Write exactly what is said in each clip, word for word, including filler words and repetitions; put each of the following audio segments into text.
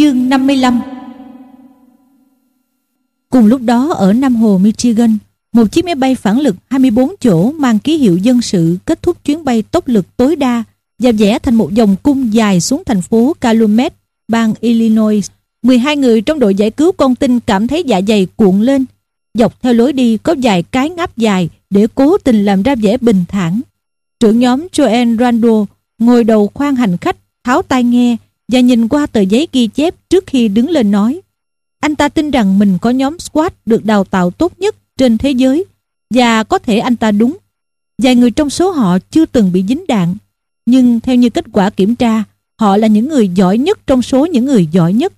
Chương năm mươi lăm. Cùng lúc đó ở Nam Hồ, Michigan, một chiếc máy bay phản lực hai mươi bốn chỗ mang ký hiệu dân sự kết thúc chuyến bay tốc lực tối đa và vẽ thành một vòng cung dài xuống thành phố Calumet, bang Illinois. mười hai người trong đội giải cứu con tin cảm thấy dạ dày cuộn lên. Dọc theo lối đi có vài cái ngáp dài để cố tình làm ra vẻ bình thản. Trưởng nhóm Joanne Randall ngồi đầu khoang hành khách, tháo tai nghe và nhìn qua tờ giấy ghi chép trước khi đứng lên nói. Anh ta tin rằng mình có nhóm squad được đào tạo tốt nhất trên thế giới, và có thể anh ta đúng. Vài người trong số họ chưa từng bị dính đạn, nhưng theo như kết quả kiểm tra, họ là những người giỏi nhất trong số những người giỏi nhất.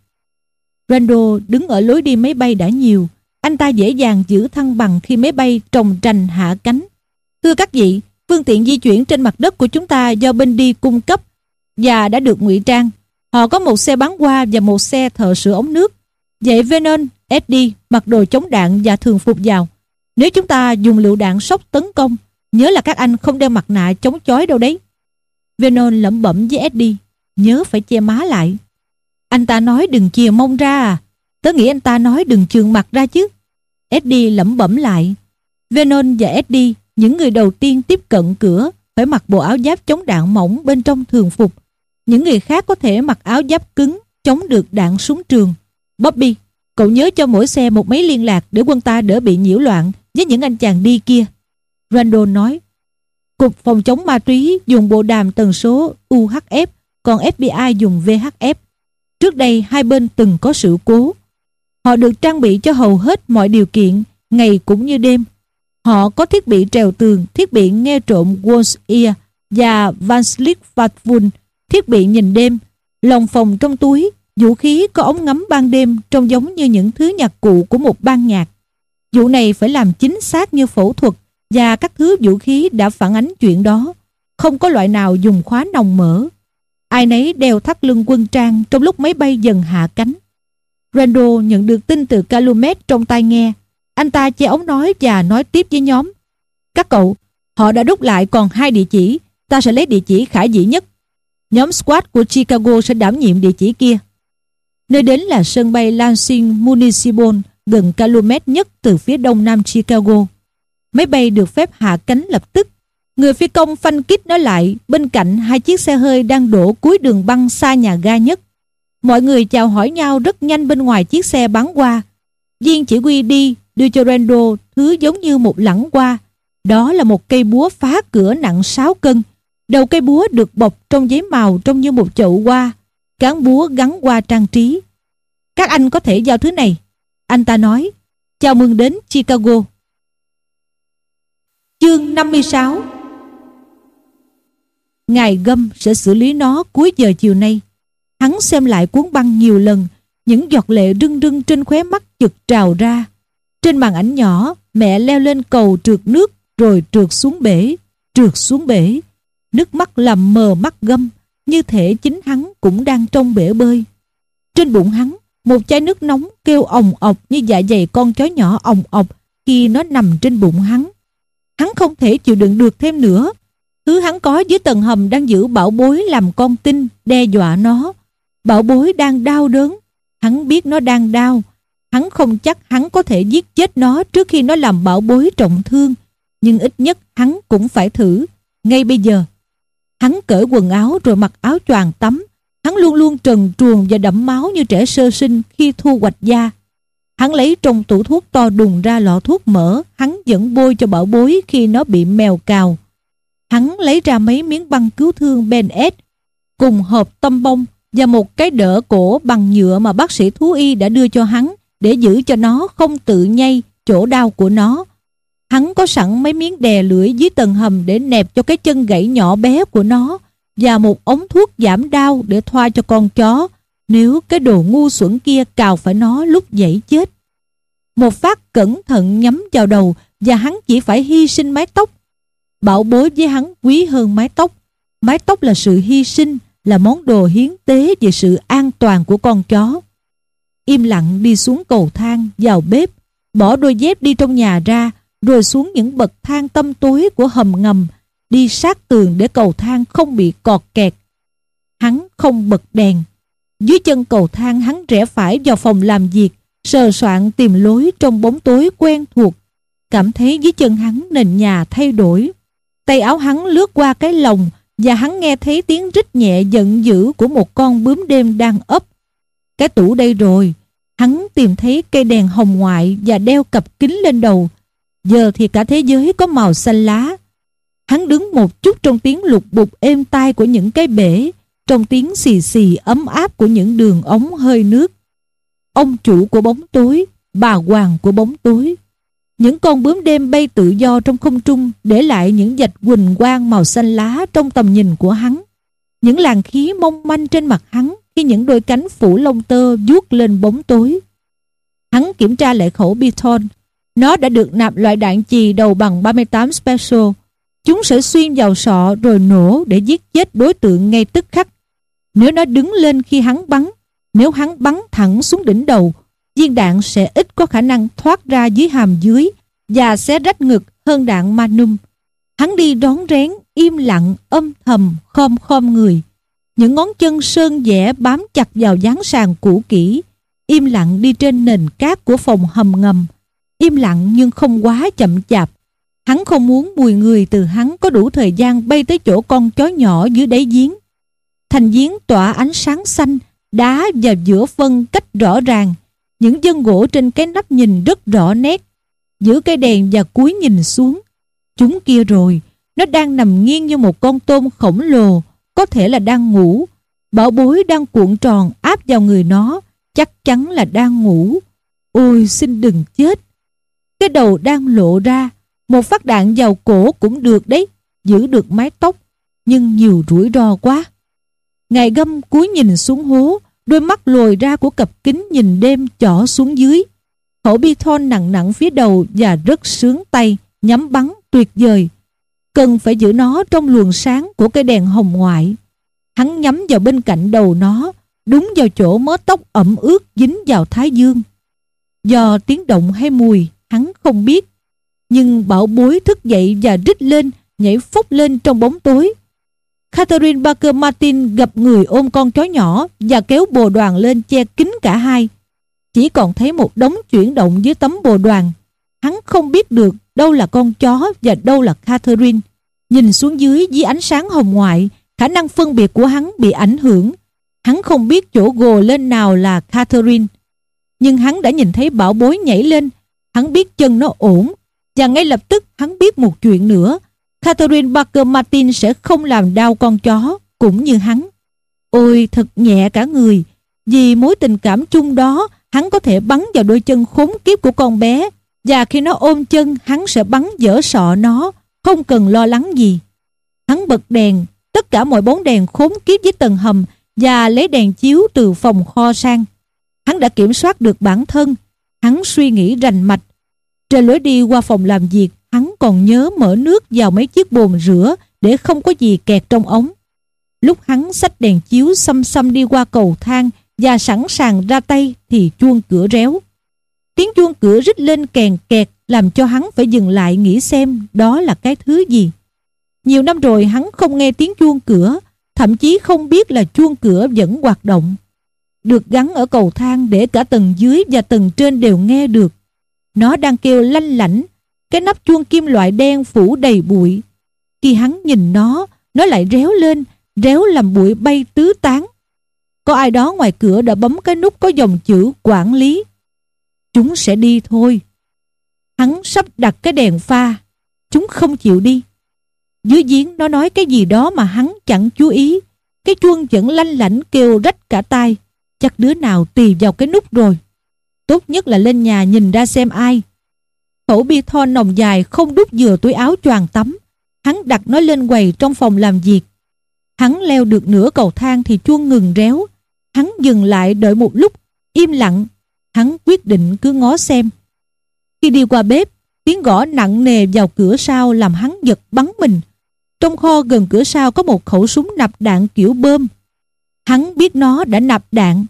Randall đứng ở lối đi máy bay đã nhiều. Anh ta dễ dàng giữ thăng bằng khi máy bay trồng trành hạ cánh. Thưa các vị, phương tiện di chuyển trên mặt đất của chúng ta do bên đi cung cấp và đã được ngụy trang. Họ có một xe bắn qua và một xe thợ sửa ống nước. Vậy Vernon, Eddie mặc đồ chống đạn và thường phục vào. Nếu chúng ta dùng lựu đạn sốc tấn công, nhớ là các anh không đeo mặt nạ chống chói đâu đấy. Vernon lẩm bẩm với Eddie, nhớ phải che má lại. Anh ta nói đừng chìa mông ra à? Tớ nghĩ anh ta nói đừng chườn mặt ra chứ. Eddie lẩm bẩm lại. Vernon và Eddie, những người đầu tiên tiếp cận cửa, phải mặc bộ áo giáp chống đạn mỏng bên trong thường phục. Những người khác có thể mặc áo giáp cứng chống được đạn súng trường. Bobby, cậu nhớ cho mỗi xe một máy liên lạc để quân ta đỡ bị nhiễu loạn với những anh chàng đi kia. Randall nói. Cục phòng chống ma túy dùng bộ đàm tần số U H F, còn F B I dùng V H F. Trước đây hai bên từng có sự cố. Họ được trang bị cho hầu hết mọi điều kiện, ngày cũng như đêm. Họ có thiết bị trèo tường, thiết bị nghe trộm Wolf's Ear và Van Slyck Vatvun, thiết bị nhìn đêm, lòng phòng trong túi, vũ khí có ống ngắm ban đêm trông giống như những thứ nhạc cụ của một ban nhạc. Vụ này phải làm chính xác như phẫu thuật, và các thứ vũ khí đã phản ánh chuyện đó. Không có loại nào dùng khóa nòng mở. Ai nấy đeo thắt lưng quân trang trong lúc máy bay dần hạ cánh. Randall nhận được tin từ Calumet trong tai nghe. Anh ta che ống nói và nói tiếp với nhóm. Các cậu, họ đã đúc lại còn hai địa chỉ. Ta sẽ lấy địa chỉ khả dĩ nhất. Nhóm squad của Chicago sẽ đảm nhiệm địa chỉ kia. Nơi đến là sân bay Lansing Municipal, gần Calumet nhất từ phía đông nam Chicago. Máy bay được phép hạ cánh lập tức. Người phi công phanh kít nó lại bên cạnh hai chiếc xe hơi đang đổ cuối đường băng xa nhà ga nhất. Mọi người chào hỏi nhau rất nhanh bên ngoài chiếc xe bắn qua. Viên chỉ huy đi đưa cho Randall thứ giống như một lẵng hoa. Đó là một cây búa phá cửa nặng sáu cân. Đầu cây búa được bọc trong giấy màu trông như một chậu hoa. Cán búa gắn hoa trang trí. Các anh có thể giao thứ này. Anh ta nói. Chào mừng đến Chicago. Chương năm mươi sáu. Ngài Gum sẽ xử lý nó cuối giờ chiều nay. Hắn xem lại cuốn băng nhiều lần. Những giọt lệ rưng rưng trên khóe mắt chực trào ra. Trên màn ảnh nhỏ, mẹ leo lên cầu trượt nước rồi trượt xuống bể, trượt xuống bể. Nước mắt làm mờ mắt Gum, như thể chính hắn cũng đang trong bể bơi. Trên bụng hắn, một chai nước nóng kêu ồng ọc như dạ dày con chó nhỏ ồng ọc khi nó nằm trên bụng hắn. Hắn không thể chịu đựng được thêm nữa. Thứ hắn có dưới tầng hầm đang giữ bảo bối làm con tin, đe dọa nó. Bảo bối đang đau đớn. Hắn biết nó đang đau. Hắn không chắc hắn có thể giết chết nó trước khi nó làm bảo bối trọng thương. Nhưng ít nhất hắn cũng phải thử. Ngay bây giờ. Hắn cởi quần áo rồi mặc áo choàng tắm. Hắn luôn luôn trần truồng và đẫm máu như trẻ sơ sinh khi thu hoạch da. Hắn lấy trong tủ thuốc to đùng ra lọ thuốc mỡ. Hắn vẫn bôi cho bảo bối khi nó bị mèo cào. Hắn lấy ra mấy miếng băng cứu thương Ben-Aid cùng hộp tăm bông và một cái đỡ cổ bằng nhựa mà bác sĩ thú y đã đưa cho hắn để giữ cho nó không tự nhây chỗ đau của nó. Hắn có sẵn mấy miếng đè lưỡi dưới tầng hầm để nẹp cho cái chân gãy nhỏ bé của nó và một ống thuốc giảm đau để thoa cho con chó nếu cái đồ ngu xuẩn kia cào phải nó lúc dãy chết. Một phát cẩn thận nhắm vào đầu và hắn chỉ phải hy sinh mái tóc. Bảo bối với hắn quý hơn mái tóc. Mái tóc là sự hy sinh, là món đồ hiến tế về sự an toàn của con chó. Im lặng đi xuống cầu thang, vào bếp, bỏ đôi dép đi trong nhà ra, rồi xuống những bậc thang tăm tối của hầm ngầm, đi sát tường để cầu thang không bị cọt kẹt. Hắn không bật đèn. Dưới chân cầu thang hắn rẽ phải vào phòng làm việc, sờ soạn tìm lối trong bóng tối quen thuộc. Cảm thấy dưới chân hắn nền nhà thay đổi. Tay áo hắn lướt qua cái lồng và hắn nghe thấy tiếng rít nhẹ giận dữ của một con bướm đêm đang ấp. Cái tủ đây rồi. Hắn tìm thấy cây đèn hồng ngoại và đeo cặp kính lên đầu. Giờ thì cả thế giới có màu xanh lá. Hắn đứng một chút trong tiếng lục bục êm tai của những cái bể, trong tiếng xì xì ấm áp của những đường ống hơi nước. Ông chủ của bóng tối, bà hoàng của bóng tối. Những con bướm đêm bay tự do trong không trung, để lại những vạch huỳnh quang màu xanh lá trong tầm nhìn của hắn. Những làn khí mong manh trên mặt hắn khi những đôi cánh phủ lông tơ vuốt lên bóng tối. Hắn kiểm tra lại khẩu Python. Nó đã được nạp loại đạn chì đầu bằng ba mươi tám Special. Chúng sẽ xuyên vào sọ rồi nổ để giết chết đối tượng ngay tức khắc. Nếu nó đứng lên khi hắn bắn, nếu hắn bắn thẳng xuống đỉnh đầu, viên đạn sẽ ít có khả năng thoát ra dưới hàm dưới và sẽ rách ngực hơn đạn Magnum. Hắn đi rón rén, im lặng, âm thầm, khom khom người. Những ngón chân sơn vẽ bám chặt vào dán sàn cũ kỹ, im lặng đi trên nền cát của phòng hầm ngầm. Im lặng nhưng không quá chậm chạp. Hắn không muốn mùi người từ hắn có đủ thời gian bay tới chỗ con chó nhỏ dưới đáy giếng. Thành giếng tỏa ánh sáng xanh, đá và giữa phân cách rõ ràng. Những vân gỗ trên cái nắp nhìn rất rõ nét. Giữ cây đèn và cúi nhìn xuống. Chúng kia rồi, nó đang nằm nghiêng như một con tôm khổng lồ, có thể là đang ngủ. Bảo bối đang cuộn tròn áp vào người nó, chắc chắn là đang ngủ. Ôi xin đừng chết. Cái đầu đang lộ ra. Một phát đạn vào cổ cũng được đấy, giữ được mái tóc, nhưng nhiều rủi ro quá. Ngài Găm cúi nhìn xuống hố, đôi mắt lồi ra của cặp kính nhìn đêm chỏ xuống dưới. Khẩu Python nặng nặng phía đầu và rất sướng tay, nhắm bắn tuyệt vời. Cần phải giữ nó trong luồng sáng của cây đèn hồng ngoại. Hắn nhắm vào bên cạnh đầu nó, đúng vào chỗ mớ tóc ẩm ướt dính vào thái dương. Do tiếng động hay mùi, hắn không biết. Nhưng bảo bối thức dậy và rít lên, nhảy phúc lên trong bóng tối. Catherine Parker Martin gặp người ôm con chó nhỏ và kéo bồ đoàn lên che kín cả hai. Chỉ còn thấy một đống chuyển động dưới tấm bồ đoàn. Hắn không biết được đâu là con chó và đâu là Catherine. Nhìn xuống dưới dưới ánh sáng hồng ngoại, khả năng phân biệt của hắn bị ảnh hưởng. Hắn không biết chỗ gồ lên nào là Catherine. Nhưng hắn đã nhìn thấy bảo bối nhảy lên. Hắn biết chân nó ổn. Và ngay lập tức hắn biết một chuyện nữa. Catherine Parker Martin sẽ không làm đau con chó, cũng như hắn. Ôi thật nhẹ cả người. Vì mối tình cảm chung đó, hắn có thể bắn vào đôi chân khốn kiếp của con bé. Và khi nó ôm chân, hắn sẽ bắn vỡ sọ nó, không cần lo lắng gì. Hắn bật đèn, tất cả mọi bóng đèn khốn kiếp dưới tầng hầm, và lấy đèn chiếu từ phòng kho sang. Hắn đã kiểm soát được bản thân. Hắn suy nghĩ rành mạch. Trên lối đi qua phòng làm việc, hắn còn nhớ mở nước vào mấy chiếc bồn rửa để không có gì kẹt trong ống. Lúc hắn xách đèn chiếu xăm xăm đi qua cầu thang và sẵn sàng ra tay thì chuông cửa réo. Tiếng chuông cửa rít lên kèn kẹt làm cho hắn phải dừng lại nghĩ xem đó là cái thứ gì. Nhiều năm rồi hắn không nghe tiếng chuông cửa, thậm chí không biết là chuông cửa vẫn hoạt động. Được gắn ở cầu thang để cả tầng dưới và tầng trên đều nghe được. Nó đang kêu lanh lảnh, cái nắp chuông kim loại đen phủ đầy bụi. Khi hắn nhìn nó, nó lại réo lên, réo làm bụi bay tứ tán. Có ai đó ngoài cửa đã bấm cái nút có dòng chữ quản lý. Chúng sẽ đi thôi. Hắn sắp đặt cái đèn pha. Chúng không chịu đi. Dưới giếng nó nói cái gì đó mà hắn chẳng chú ý. Cái chuông vẫn lanh lảnh kêu rách cả tai. Chắc đứa nào tì vào cái nút rồi. Tốt nhất là lên nhà nhìn ra xem ai. Khẩu Python nòng dài không đút vừa túi áo choàng tắm. Hắn đặt nó lên quầy trong phòng làm việc. Hắn leo được nửa cầu thang thì chuông ngừng réo. Hắn dừng lại đợi một lúc, im lặng. Hắn quyết định cứ ngó xem. Khi đi qua bếp, tiếng gõ nặng nề vào cửa sau làm hắn giật bắn mình. Trong kho gần cửa sau có một khẩu súng nạp đạn kiểu bơm. Hắn biết nó đã nạp đạn.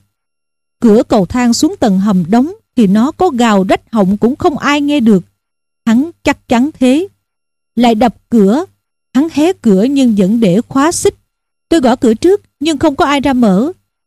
Cửa cầu thang xuống tầng hầm đóng thì nó có gào rách họng cũng không ai nghe được. Hắn chắc chắn thế. Lại đập cửa. Hắn hé cửa nhưng vẫn để khóa xích. Tôi gõ cửa trước nhưng không có ai ra mở.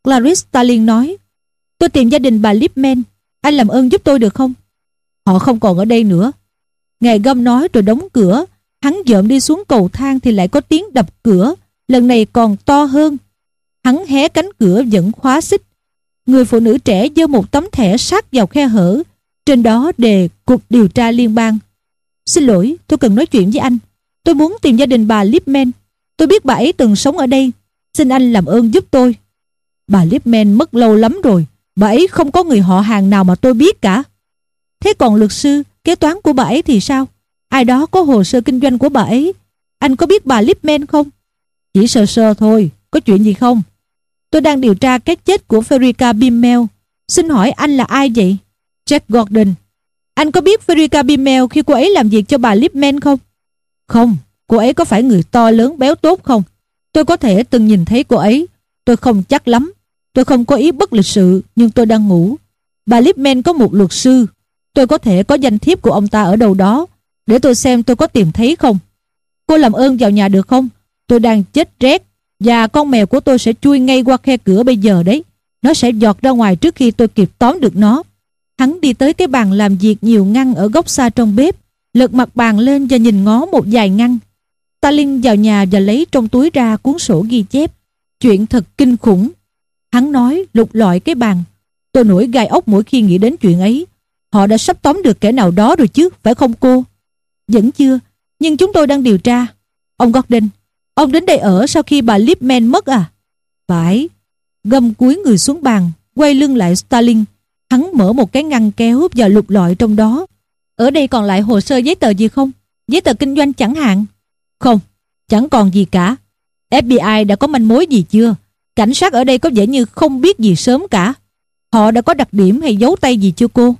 Clarice Starling nói, tôi tìm gia đình bà Lipman. Anh làm ơn giúp tôi được không? Họ không còn ở đây nữa. Ngài Gum nói rồi đóng cửa. Hắn dợm đi xuống cầu thang thì lại có tiếng đập cửa, lần này còn to hơn. Hắn hé cánh cửa vẫn khóa xích. Người phụ nữ trẻ giơ một tấm thẻ sát vào khe hở, trên đó đề Cục Điều tra Liên bang. Xin lỗi, tôi cần nói chuyện với anh. Tôi muốn tìm gia đình bà Lipman. Tôi biết bà ấy từng sống ở đây. Xin anh làm ơn giúp tôi. Bà Lipman mất lâu lắm rồi. Bà ấy không có người họ hàng nào mà tôi biết cả. Thế còn luật sư, kế toán của bà ấy thì sao? Ai đó có hồ sơ kinh doanh của bà ấy. Anh có biết bà Lipman không? Chỉ sơ sơ thôi. Có chuyện gì không? Tôi đang điều tra cái chết của Frederica Bimmel. Xin hỏi anh là ai vậy? Jack Gordon. Anh có biết Frederica Bimmel khi cô ấy làm việc cho bà Lipman không? Không. Cô ấy có phải người to lớn béo tốt không? Tôi có thể từng nhìn thấy cô ấy. Tôi không chắc lắm. Tôi không có ý bất lịch sự, nhưng tôi đang ngủ. Bà Lipman có một luật sư. Tôi có thể có danh thiếp của ông ta ở đâu đó. Để tôi xem tôi có tìm thấy không. Cô làm ơn vào nhà được không? Tôi đang chết rét, và con mèo của tôi sẽ chui ngay qua khe cửa bây giờ đấy. Nó sẽ giọt ra ngoài trước khi tôi kịp tóm được nó. Hắn đi tới cái bàn làm việc nhiều ngăn ở góc xa trong bếp, lật mặt bàn lên và nhìn ngó một vài ngăn. Starling vào nhà và lấy trong túi ra cuốn sổ ghi chép. Chuyện thật kinh khủng. Hắn nói lục lọi cái bàn. Tôi nổi gai ốc mỗi khi nghĩ đến chuyện ấy. Họ đã sắp tóm được kẻ nào đó rồi chứ, phải không cô? Vẫn chưa, nhưng chúng tôi đang điều tra. Ông Gordon, ông đến đây ở sau khi bà Lipman mất à? Phải. Gum cúi người xuống bàn, quay lưng lại Starling. Hắn mở một cái ngăn kéo và lục lọi trong đó. Ở đây còn lại hồ sơ giấy tờ gì không? Giấy tờ kinh doanh chẳng hạn? Không, chẳng còn gì cả. ép bê i đã có manh mối gì chưa? Cảnh sát ở đây có vẻ như không biết gì sớm cả. Họ đã có đặc điểm hay dấu tay gì chưa cô?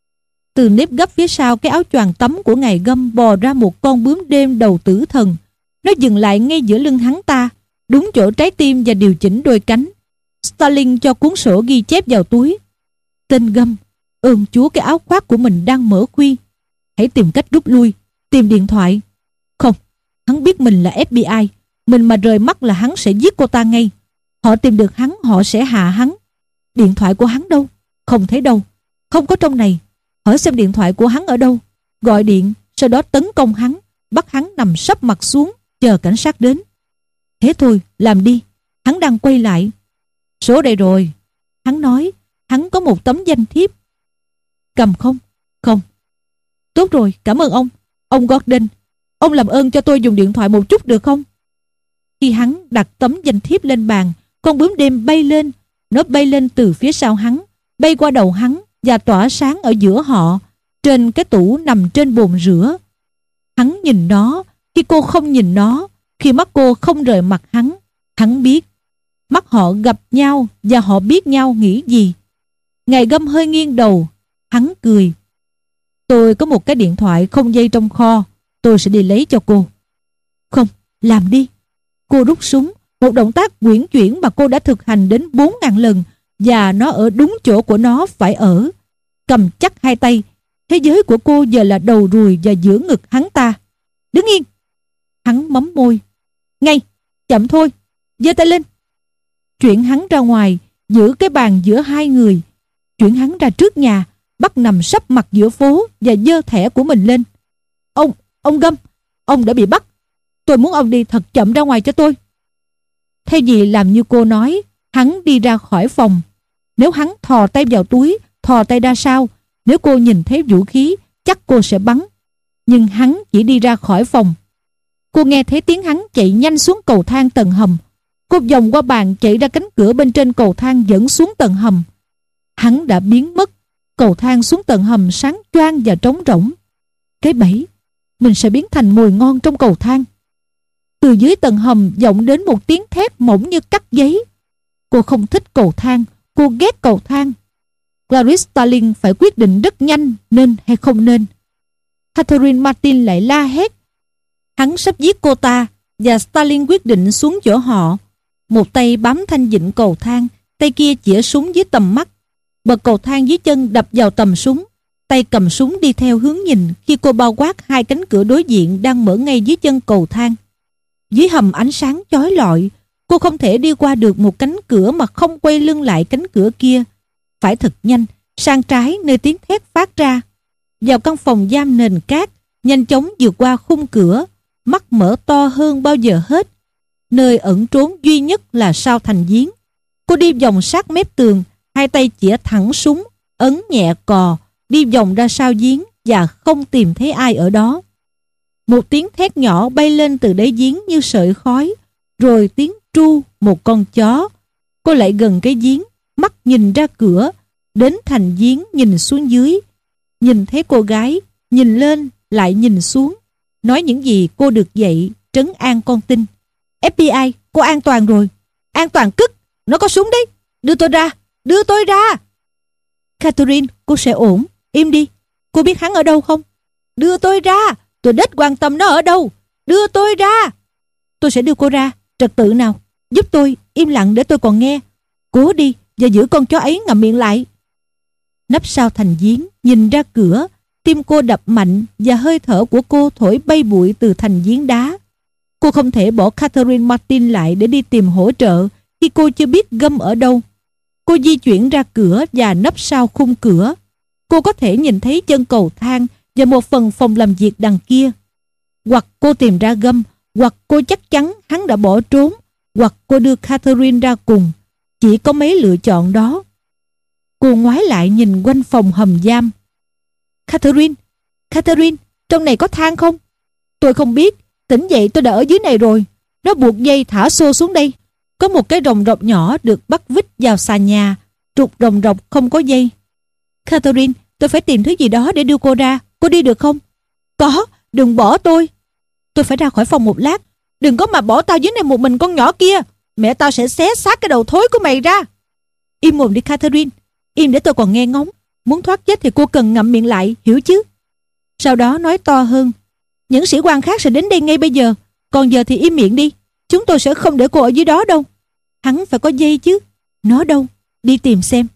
Từ nếp gấp phía sau cái áo choàng tắm của ngài Gum bò ra một con bướm đêm đầu tử thần. Nó dừng lại ngay giữa lưng hắn ta, đúng chỗ trái tim và điều chỉnh đôi cánh. Starling cho cuốn sổ ghi chép vào túi. Tên Gum, ơn Chúa cái áo khoác của mình đang mở khuy. Hãy tìm cách rút lui, tìm điện thoại. Không, hắn biết mình là ép bê i. Mình mà rời mắt là hắn sẽ giết cô ta ngay. Họ tìm được hắn, họ sẽ hạ hắn. Điện thoại của hắn đâu? Không thấy đâu. Không có trong này. Hỏi xem điện thoại của hắn ở đâu. Gọi điện, sau đó tấn công hắn, bắt hắn nằm sấp mặt xuống, chờ cảnh sát đến. Thế thôi, làm đi. Hắn đang quay lại. Số đây rồi. Hắn nói, hắn có một tấm danh thiếp. Cầm không? Không. Tốt rồi, cảm ơn ông. Ông Gordon, ông làm ơn cho tôi dùng điện thoại một chút được không? Khi hắn đặt tấm danh thiếp lên bàn, con bướm đêm bay lên. Nó bay lên từ phía sau hắn, bay qua đầu hắn và tỏa sáng ở giữa họ, trên cái tủ nằm trên bồn rửa. Hắn nhìn nó, khi cô không nhìn nó, khi mắt cô không rời mặt hắn. Hắn biết. Mắt họ gặp nhau và họ biết nhau nghĩ gì. Ngài Gum hơi nghiêng đầu. Hắn cười. Tôi có một cái điện thoại không dây trong kho. Tôi sẽ đi lấy cho cô. Không, làm đi. Cô rút súng, một động tác uyển chuyển mà cô đã thực hành đến bốn ngàn lần, và nó ở đúng chỗ của nó phải ở. Cầm chắc hai tay. Thế giới của cô giờ là đầu ruồi và giữa ngực hắn ta. Đứng yên. Hắn mắm môi. Ngay, chậm thôi. Giơ tay lên. Chuyển hắn ra ngoài, giữ cái bàn giữa hai người. Chuyển hắn ra trước nhà, bắt nằm sấp mặt giữa phố và giơ thẻ của mình lên. Ông, ông Gum, ông đã bị bắt. Tôi muốn ông đi thật chậm ra ngoài cho tôi. Thay vì làm như cô nói, hắn đi ra khỏi phòng. Nếu hắn thò tay vào túi, thò tay ra sau, nếu cô nhìn thấy vũ khí, chắc cô sẽ bắn. Nhưng hắn chỉ đi ra khỏi phòng. Cô nghe thấy tiếng hắn chạy nhanh xuống cầu thang tầng hầm. Cô vòng qua bàn chạy ra cánh cửa bên trên cầu thang dẫn xuống tầng hầm. Hắn đã biến mất. Cầu thang xuống tầng hầm sáng choang và trống rỗng. Cái bẫy, mình sẽ biến thành mồi ngon trong cầu thang. Từ dưới tầng hầm vọng đến một tiếng thét mỏng như cắt giấy. Cô không thích cầu thang. Cô ghét cầu thang. Clarice Starling phải quyết định rất nhanh nên hay không nên. Catherine Martin lại la hét. Hắn sắp giết cô ta, và Starling quyết định xuống chỗ họ. Một tay bám thanh vịn cầu thang, tay kia chĩa súng dưới tầm mắt. Bật cầu thang dưới chân đập vào tầm súng. Tay cầm súng đi theo hướng nhìn khi cô bao quát hai cánh cửa đối diện đang mở ngay dưới chân cầu thang. Dưới hầm ánh sáng chói lọi, Cô không thể đi qua được một cánh cửa mà không quay lưng lại cánh cửa kia. Phải thật nhanh, sang trái nơi tiếng thét phát ra. Vào căn phòng giam nền cát, nhanh chóng vượt qua khung cửa, mắt mở to hơn bao giờ hết. Nơi ẩn trốn duy nhất là sau thành giếng. Cô đi vòng sát mép tường, hai tay chĩa thẳng súng, ấn nhẹ cò, đi vòng ra sau giếng và không tìm thấy ai ở đó. Một tiếng thét nhỏ bay lên từ đáy giếng như sợi khói, rồi tiếng tru một con chó. Cô lại gần cái giếng, mắt nhìn ra cửa, đến thành giếng nhìn xuống dưới. Nhìn thấy cô gái, nhìn lên lại nhìn xuống, nói những gì cô được dạy, trấn an con tin. ép bê i, cô an toàn rồi. An toàn cức, nó có súng đấy. Đưa tôi ra, đưa tôi ra. Catherine, cô sẽ ổn, im đi. Cô biết hắn ở đâu không? Đưa tôi ra, tôi đếch quan tâm nó ở đâu. Đưa tôi ra. Tôi sẽ đưa cô ra, trật tự nào. Giúp tôi, im lặng để tôi còn nghe. Cố đi và giữ con chó ấy ngậm miệng lại. Nấp sau thành giếng, nhìn ra cửa, tim cô đập mạnh và hơi thở của cô thổi bay bụi từ thành giếng đá. Cô không thể bỏ Catherine Martin lại để đi tìm hỗ trợ khi cô chưa biết Gum ở đâu. Cô di chuyển ra cửa và nấp sau khung cửa. Cô có thể nhìn thấy chân cầu thang và một phần phòng làm việc đằng kia. Hoặc cô tìm ra Gum, hoặc cô chắc chắn hắn đã bỏ trốn, hoặc cô đưa Catherine ra cùng. Chỉ có mấy lựa chọn đó. Cô ngoái lại nhìn quanh phòng hầm giam. Catherine, Catherine, trong này có thang không? Tôi không biết, tỉnh dậy tôi đã ở dưới này rồi. Nó buộc dây thả xô xuống đây. Có một cái rồng rọc nhỏ được bắt vít vào sàn nhà, trục rồng rọc không có dây. Catherine, tôi phải tìm thứ gì đó để đưa cô ra. Cô đi được không? Có, đừng bỏ tôi. Tôi phải ra khỏi phòng một lát. Đừng có mà bỏ tao dưới này một mình con nhỏ kia. Mẹ tao sẽ xé xác cái đầu thối của mày ra. Im mồm đi Catherine. Im để tôi còn nghe ngóng. Muốn thoát chết thì cô cần ngậm miệng lại, hiểu chứ? Sau đó nói to hơn. Những sĩ quan khác sẽ đến đây ngay bây giờ. Còn giờ thì im miệng đi. Chúng tôi sẽ không để cô ở dưới đó đâu. Hắn phải có dây chứ. Nó đâu? Đi tìm xem.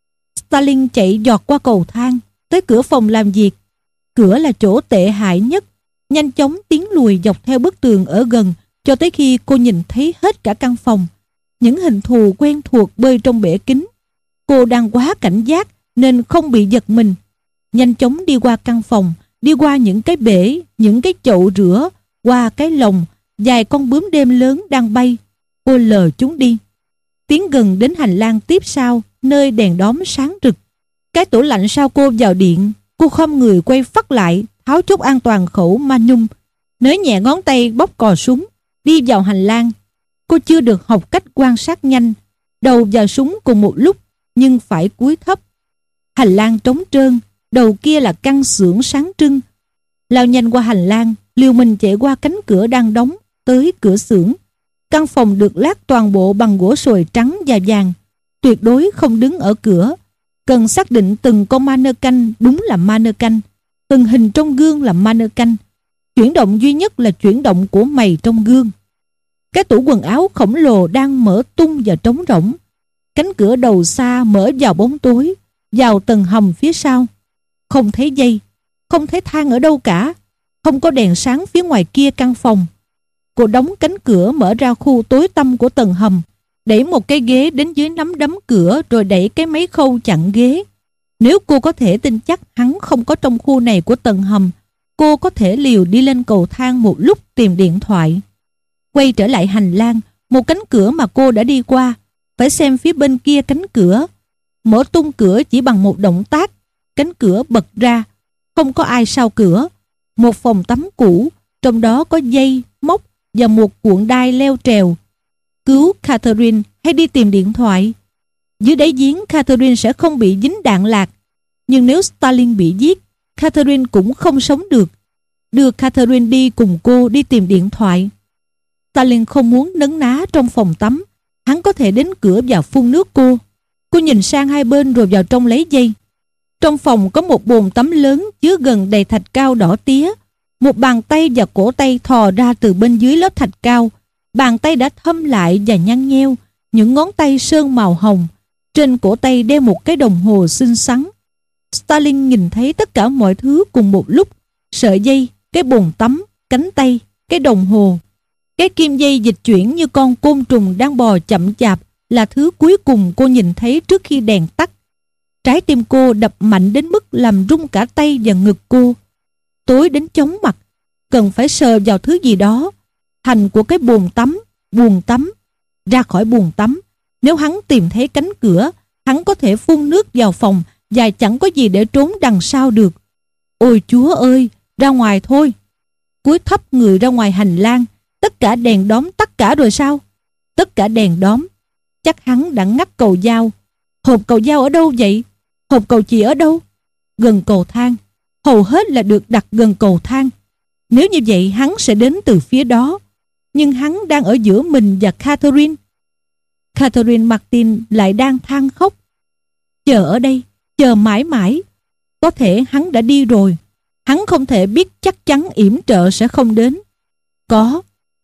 Stalin chạy giọt qua cầu thang tới cửa phòng làm việc. Cửa là chỗ tệ hại nhất. Nhanh chóng tiến lùi dọc theo bức tường ở gần cho tới khi cô nhìn thấy hết cả căn phòng. Những hình thù quen thuộc bơi trong bể kính. Cô đang quá cảnh giác nên không bị giật mình. Nhanh chóng đi qua căn phòng, đi qua những cái bể, những cái chậu rửa, qua cái lồng, vài con bướm đêm lớn đang bay. Cô lờ chúng đi. Tiến gần đến hành lang tiếp sau, nơi đèn đóm sáng rực. Cái tủ lạnh sau cô vào điện. Cô khom người quay phắt lại, tháo chốt an toàn khẩu Magnum, nới nhẹ ngón tay bóc cò súng, đi vào hành lang. Cô chưa được học cách quan sát nhanh, đầu vào súng cùng một lúc, nhưng phải cúi thấp. Hành lang trống trơn, đầu kia là căn xưởng sáng trưng. Lao nhanh qua hành lang, liều mình chạy qua cánh cửa đang đóng, tới cửa xưởng. Căn phòng được lát toàn bộ bằng gỗ sồi trắng và vàng. Tuyệt đối không đứng ở cửa. Cần xác định từng con mannequin đúng là mannequin, từng hình trong gương là mannequin. Chuyển động duy nhất là chuyển động của mày trong gương. Cái tủ quần áo khổng lồ đang mở tung và trống rỗng. Cánh cửa đầu xa mở vào bóng tối, vào tầng hầm phía sau. Không thấy dây, không thấy thang ở đâu cả. Không có đèn sáng phía ngoài kia căn phòng. Cô đóng cánh cửa mở ra khu tối tăm của tầng hầm, đẩy một cái ghế đến dưới nắm đấm cửa rồi đẩy cái máy khâu chặn ghế. Nếu cô có thể tin chắc hắn không có trong khu này của tầng hầm, cô có thể liều đi lên cầu thang một lúc tìm điện thoại. Quay trở lại hành lang, một cánh cửa mà cô đã đi qua, phải xem phía bên kia cánh cửa. Mở tung cửa chỉ bằng một động tác, cánh cửa bật ra, không có ai sau cửa. Một phòng tắm cũ, trong đó có dây, móc và một cuộn đai leo trèo. Cứu Catherine hay đi tìm điện thoại? Dưới đáy giếng Catherine sẽ không bị dính đạn lạc. Nhưng nếu Stalin bị giết, Catherine cũng không sống được. Đưa Catherine đi cùng cô đi tìm điện thoại. Stalin không muốn nấn ná trong phòng tắm. Hắn có thể đến cửa và phun nước cô. Cô nhìn sang hai bên rồi vào trong lấy dây. Trong phòng có một bồn tắm lớn chứa gần đầy thạch cao đỏ tía. Một bàn tay và cổ tay thò ra từ bên dưới lớp thạch cao. Bàn tay đã thâm lại và nhăn nheo, những ngón tay sơn màu hồng. Trên cổ tay đeo một cái đồng hồ xinh xắn. Stalin nhìn thấy tất cả mọi thứ cùng một lúc. Sợi dây, cái bồn tắm, cánh tay, cái đồng hồ. Cái kim dây dịch chuyển như con côn trùng đang bò chậm chạp là thứ cuối cùng cô nhìn thấy trước khi đèn tắt. Trái tim cô đập mạnh đến mức làm rung cả tay và ngực cô. Tối đến chóng mặt, cần phải sờ vào thứ gì đó. Thành của cái bồn tắm, buồng tắm. Ra khỏi buồng tắm, nếu hắn tìm thấy cánh cửa, hắn có thể phun nước vào phòng và chẳng có gì để trốn đằng sau được. Ôi Chúa ơi, ra ngoài thôi. Cúi thấp người ra ngoài hành lang. Tất cả đèn đóm tắt cả rồi sao? Tất cả đèn đóm. Chắc hắn đã ngắt cầu dao. Hộp cầu dao ở đâu vậy? Hộp cầu chì ở đâu? Gần cầu thang. Hầu hết là được đặt gần cầu thang. Nếu như vậy hắn sẽ đến từ phía đó. Nhưng hắn đang ở giữa mình và Catherine. Catherine Martin lại đang than khóc. Chờ ở đây, chờ mãi mãi. Có thể hắn đã đi rồi. Hắn không thể biết chắc chắn yểm trợ sẽ không đến. Có.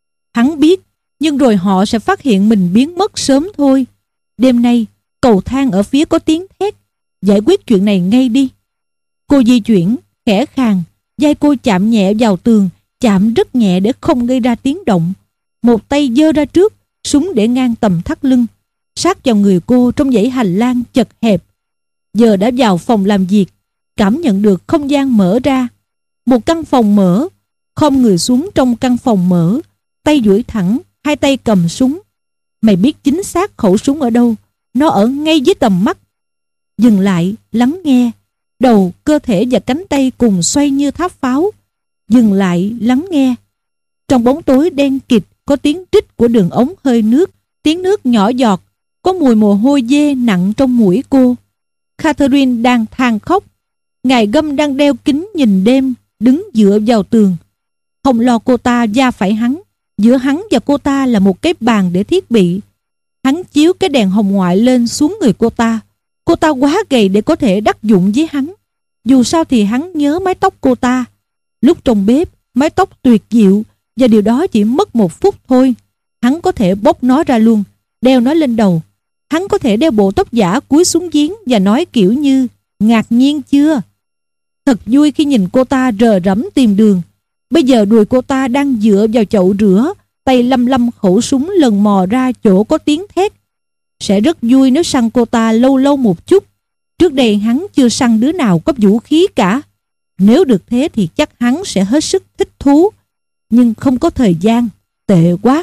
Hắn biết, nhưng rồi họ sẽ phát hiện mình biến mất sớm thôi. Đêm nay, cầu thang ở phía có tiếng thét. Giải quyết chuyện này ngay đi. Cô di chuyển, khẽ khàng. Vai cô chạm nhẹ vào tường, chạm rất nhẹ để không gây ra tiếng động. Một tay giơ ra trước, súng để ngang tầm thắt lưng, sát vào người cô trong dãy hành lang chật hẹp. Giờ đã vào phòng làm việc, cảm nhận được không gian mở ra. Một căn phòng mở, khom người xuống trong căn phòng mở, tay duỗi thẳng, hai tay cầm súng. Mày biết chính xác khẩu súng ở đâu, nó ở ngay dưới tầm mắt. Dừng lại, lắng nghe. Đầu, cơ thể và cánh tay cùng xoay như tháp pháo. Dừng lại, lắng nghe. Trong bóng tối đen kịt có tiếng rít của đường ống hơi nước, tiếng nước nhỏ giọt, có mùi mồ hôi dê nặng trong mũi cô. Catherine đang than khóc. Ngài Gâm đang đeo kính nhìn đêm, đứng dựa vào tường. Không lo cô ta va phải hắn. Giữa hắn và cô ta là một cái bàn để thiết bị. Hắn chiếu cái đèn hồng ngoại lên xuống người cô ta. Cô ta quá gầy để có thể đắc dụng với hắn. Dù sao thì hắn nhớ mái tóc cô ta. Lúc trong bếp, mái tóc tuyệt diệu, và điều đó chỉ mất một phút thôi. Hắn có thể bóc nó ra luôn, đeo nó lên đầu. Hắn có thể đeo bộ tóc giả cúi xuống giếng và nói kiểu như ngạc nhiên chưa? Thật vui khi nhìn cô ta rờ rẫm tìm đường. Bây giờ đùi cô ta đang dựa vào chậu rửa, tay lăm lăm khẩu súng lần mò ra chỗ có tiếng thét. Sẽ rất vui nếu săn cô ta lâu lâu một chút. Trước đây hắn chưa săn đứa nào có vũ khí cả. Nếu được thế thì chắc hắn sẽ hết sức thích thú. Nhưng không có thời gian, tệ quá.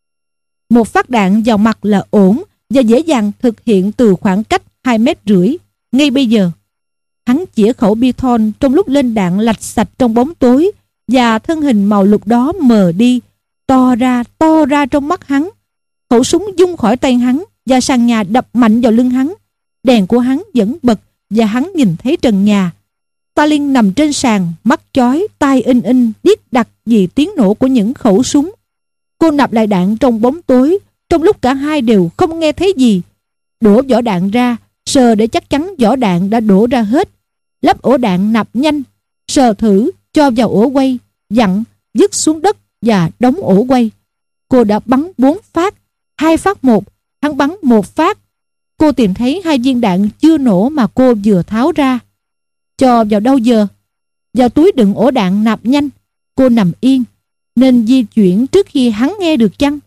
Một phát đạn vào mặt là ổn và dễ dàng thực hiện từ khoảng cách hai mét rưỡi. Ngay bây giờ, hắn chĩa khẩu Python trong lúc lên đạn lạch sạch trong bóng tối, và thân hình màu lục đó mờ đi, to ra, to ra trong mắt hắn. Khẩu súng vung khỏi tay hắn và sàn nhà đập mạnh vào lưng hắn. Đèn của hắn vẫn bật và hắn nhìn thấy trần nhà. Stalin nằm trên sàn, mắt chói, tai in in, điếc đặc vì tiếng nổ của những khẩu súng. Cô nạp lại đạn trong bóng tối, trong lúc cả hai đều không nghe thấy gì. Đổ vỏ đạn ra, sờ để chắc chắn vỏ đạn đã đổ ra hết. Lắp ổ đạn nạp nhanh, sờ thử, cho vào ổ quay, dặn, dứt xuống đất và đóng ổ quay. Cô đã bắn bốn phát, hai phát một, hắn bắn một phát. Cô tìm thấy hai viên đạn chưa nổ mà cô vừa tháo ra. Cho vào đâu giờ? Vào túi đựng ổ đạn nạp nhanh. Cô nằm yên, nên di chuyển trước khi hắn nghe được chăng?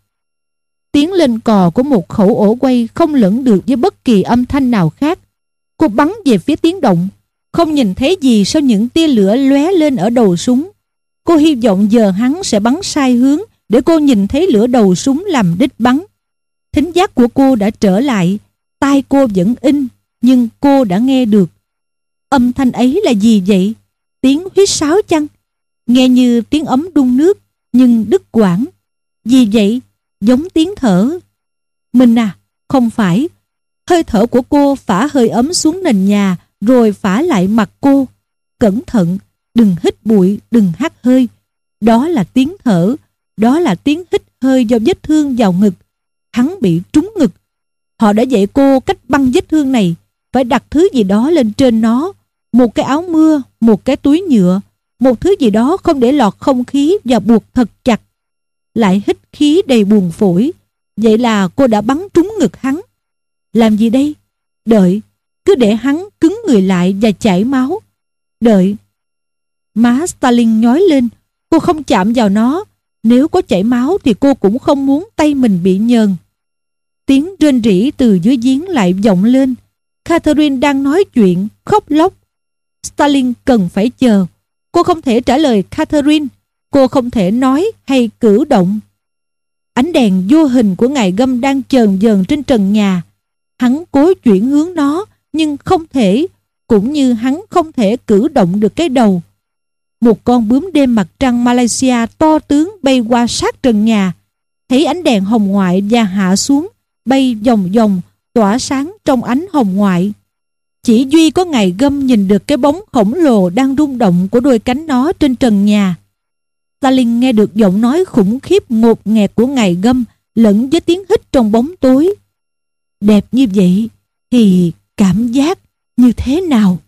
Tiếng lên cò của một khẩu ổ quay không lẫn được với bất kỳ âm thanh nào khác. Cô bắn về phía tiếng động, không nhìn thấy gì sau những tia lửa lóe lên ở đầu súng. Cô hy vọng giờ hắn sẽ bắn sai hướng để cô nhìn thấy lửa đầu súng làm đích bắn. Thính giác của cô đã trở lại, tai cô vẫn in, nhưng cô đã nghe được. Âm thanh ấy là gì vậy? Tiếng huýt sáo chăng? Nghe như tiếng ấm đun nước, nhưng đứt quãng. Gì vậy? Giống tiếng thở. Mình à? Không phải. Hơi thở của cô phả hơi ấm xuống nền nhà, rồi phả lại mặt cô. Cẩn thận, đừng hít bụi, đừng hắt hơi. Đó là tiếng thở, đó là tiếng hít hơi do vết thương vào ngực. Hắn bị trúng ngực. Họ đã dạy cô cách băng vết thương này, phải đặt thứ gì đó lên trên nó. Một cái áo mưa, một cái túi nhựa, một thứ gì đó không để lọt không khí và buộc thật chặt. Lại hít khí đầy buồng phổi. Vậy là cô đã bắn trúng ngực hắn. Làm gì đây? Đợi. Cứ để hắn cứng người lại và chảy máu. Đợi. Má Stalin nhói lên. Cô không chạm vào nó. Nếu có chảy máu thì cô cũng không muốn tay mình bị nhờn. Tiếng rên rỉ từ dưới giếng lại vọng lên. Catherine đang nói chuyện, khóc lóc. Stalin cần phải chờ. Cô không thể trả lời Catherine. Cô không thể nói hay cử động. Ánh đèn vô hình của ngài Găm đang chờn vờn trên trần nhà. Hắn cố chuyển hướng nó, nhưng không thể, cũng như hắn không thể cử động được cái đầu. Một con bướm đêm mặt trăng Malaysia to tướng bay qua sát trần nhà. Thấy ánh đèn hồng ngoại và hạ xuống, bay vòng vòng, tỏa sáng trong ánh hồng ngoại. Chỉ duy có ngài Găm nhìn được cái bóng khổng lồ đang rung động của đôi cánh nó trên trần nhà. Stalin nghe được giọng nói khủng khiếp ngột ngẹt của ngài Găm lẫn với tiếng hít trong bóng tối. Đẹp như vậy thì cảm giác như thế nào?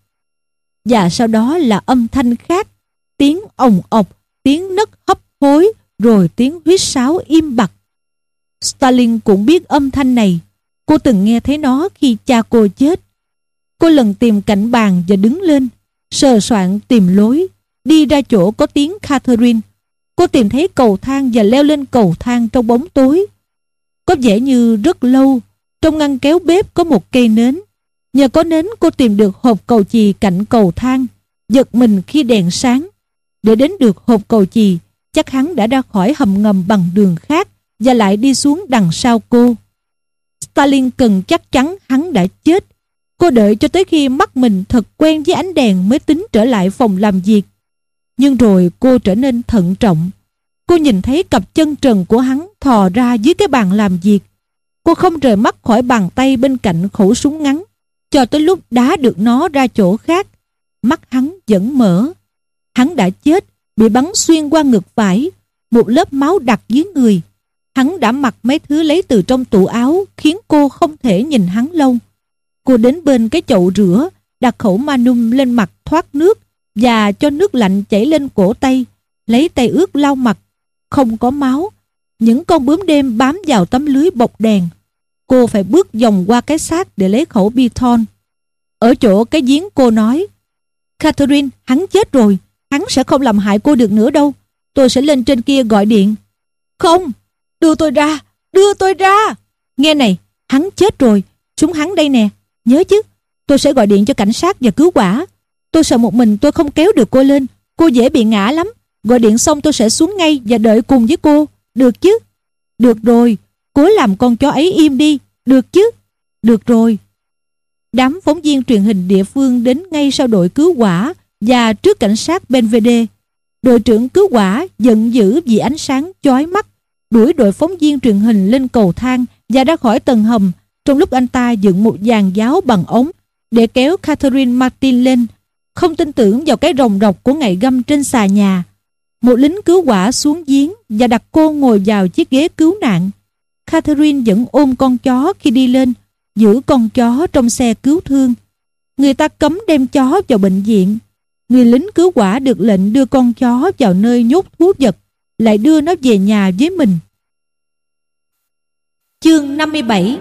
Và sau đó là âm thanh khác, tiếng ồng ọc, tiếng nấc hấp hối, rồi tiếng huýt sáo im bặt. Stalin cũng biết âm thanh này. Cô từng nghe thấy nó khi cha cô chết. Cô lần tìm cạnh bàn và đứng lên, sờ soạn tìm lối, đi ra chỗ có tiếng Catherine. Cô tìm thấy cầu thang và leo lên cầu thang trong bóng tối. Có vẻ như rất lâu. Trong ngăn kéo bếp có một cây nến. Nhờ có nến cô tìm được hộp cầu chì cạnh cầu thang. Giật mình khi đèn sáng. Để đến được hộp cầu chì, chắc hắn đã ra khỏi hầm ngầm bằng đường khác và lại đi xuống đằng sau cô. Stalin cần chắc chắn hắn đã chết. Cô đợi cho tới khi mắt mình thật quen với ánh đèn mới tính trở lại phòng làm việc. Nhưng rồi cô trở nên thận trọng. Cô nhìn thấy cặp chân trần của hắn thò ra dưới cái bàn làm việc. Cô không rời mắt khỏi bàn tay bên cạnh khẩu súng ngắn cho tới lúc đá được nó ra chỗ khác. Mắt hắn vẫn mở. Hắn đã chết, bị bắn xuyên qua ngực phải, một lớp máu đặc dưới người. Hắn đã mặc mấy thứ lấy từ trong tủ áo khiến cô không thể nhìn hắn lâu. Cô đến bên cái chậu rửa, đặt khẩu Magnum lên mặt thoát nước và cho nước lạnh chảy lên cổ tay, lấy tay ướt lau mặt. Không có máu. Những con bướm đêm bám vào tấm lưới bọc đèn. Cô phải bước vòng qua cái xác để lấy khẩu Python. Ở chỗ cái giếng cô nói: Catherine, hắn chết rồi. Hắn sẽ không làm hại cô được nữa đâu. Tôi sẽ lên trên kia gọi điện. Không, đưa tôi ra, đưa tôi ra. Nghe này, hắn chết rồi. Súng hắn đây nè. Nhớ chứ, tôi sẽ gọi điện cho cảnh sát và cứu hỏa. Tôi sợ một mình tôi không kéo được cô lên. Cô dễ bị ngã lắm. Gọi điện xong tôi sẽ xuống ngay và đợi cùng với cô. Được chứ? Được rồi, cố làm con chó ấy im đi. Được chứ? Được rồi. Đám phóng viên truyền hình địa phương đến ngay sau đội cứu hỏa và trước cảnh sát Belvedere. Đội trưởng cứu hỏa giận dữ vì ánh sáng chói mắt, đuổi đội phóng viên truyền hình lên cầu thang và ra khỏi tầng hầm, trong lúc anh ta dựng một dàn giáo bằng ống để kéo Catherine Martin lên, không tin tưởng vào cái rồng rọc của ngài Găm trên xà nhà. Một lính cứu hỏa xuống giếng và đặt cô ngồi vào chiếc ghế cứu nạn. Catherine vẫn ôm con chó khi đi lên, giữ con chó trong xe cứu thương. Người ta cấm đem chó vào bệnh viện. Người lính cứu hỏa được lệnh đưa con chó vào nơi nhốt thú vật, lại đưa nó về nhà với mình. Chương năm mươi bảy.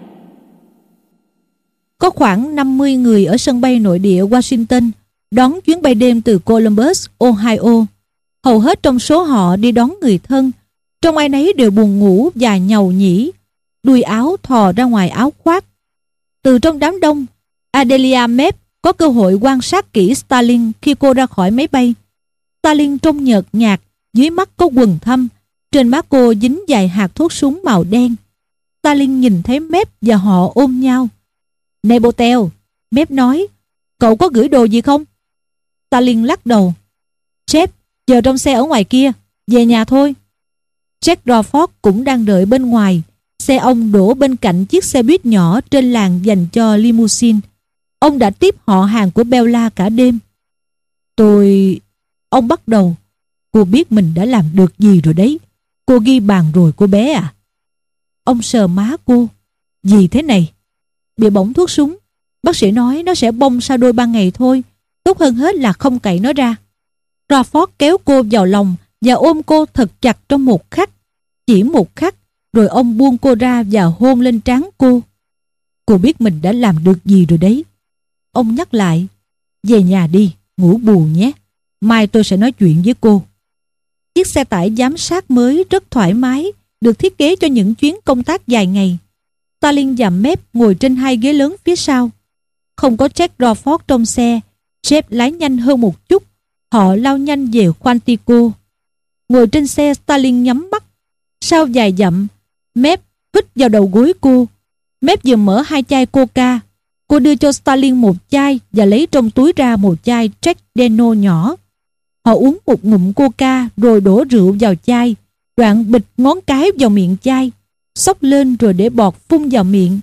Có khoảng năm mươi người ở sân bay nội địa Washington đón chuyến bay đêm từ Columbus, Ohio. Hầu hết trong số họ đi đón người thân. Trong ai nấy đều buồn ngủ và nhàu nhĩ, đuôi áo thò ra ngoài áo khoác. Từ trong đám đông, Adelia Mep có cơ hội quan sát kỹ Stalin khi cô ra khỏi máy bay. Stalin trông nhợt nhạt, dưới mắt có quầng thâm, trên má cô dính vài hạt thuốc súng màu đen. Stalin nhìn thấy Mep và họ ôm nhau. Này Botel, Mep nói, cậu có gửi đồ gì không? Stalin lắc đầu. Sếp, chờ trong xe ở ngoài kia, về nhà thôi. Jack Crawford cũng đang đợi bên ngoài. Xe ông đổ bên cạnh chiếc xe buýt nhỏ trên làn dành cho limousine. Ông đã tiếp họ hàng của Bella cả đêm. Tôi... Ông bắt đầu. Cô biết mình đã làm được gì rồi đấy. Cô ghi bàn rồi cô bé à. Ông sờ má cô. Gì thế này? Bị bỏng thuốc súng. Bác sĩ nói nó sẽ bong sau đôi ba ngày thôi. Tốt hơn hết là không cậy nó ra. Crawford kéo cô vào lòng và ôm cô thật chặt trong một khắc. Chỉ một khắc. Rồi ông buông cô ra và hôn lên trán cô. Cô biết mình đã làm được gì rồi đấy. Ông nhắc lại. Về nhà đi, ngủ bù nhé. Mai tôi sẽ nói chuyện với cô. chiếc xe tải giám sát mới rất thoải mái, được thiết kế cho những chuyến công tác dài ngày. Stalin và Mep ngồi trên hai ghế lớn phía sau. Không có Jack Crawford trong xe, Jeff lái nhanh hơn một chút. Họ lao nhanh về Quantico. Ngồi trên xe, Stalin nhắm mắt. Sau vài dặm, Mep vít vào đầu gối cô. Mep vừa mở hai chai coca. Cô đưa cho Stalin một chai và lấy trong túi ra một chai Jack Daniel nhỏ. Họ uống một ngụm coca rồi đổ rượu vào chai, đoạn bịch ngón cái vào miệng chai, xốc lên rồi để bọt phun vào miệng.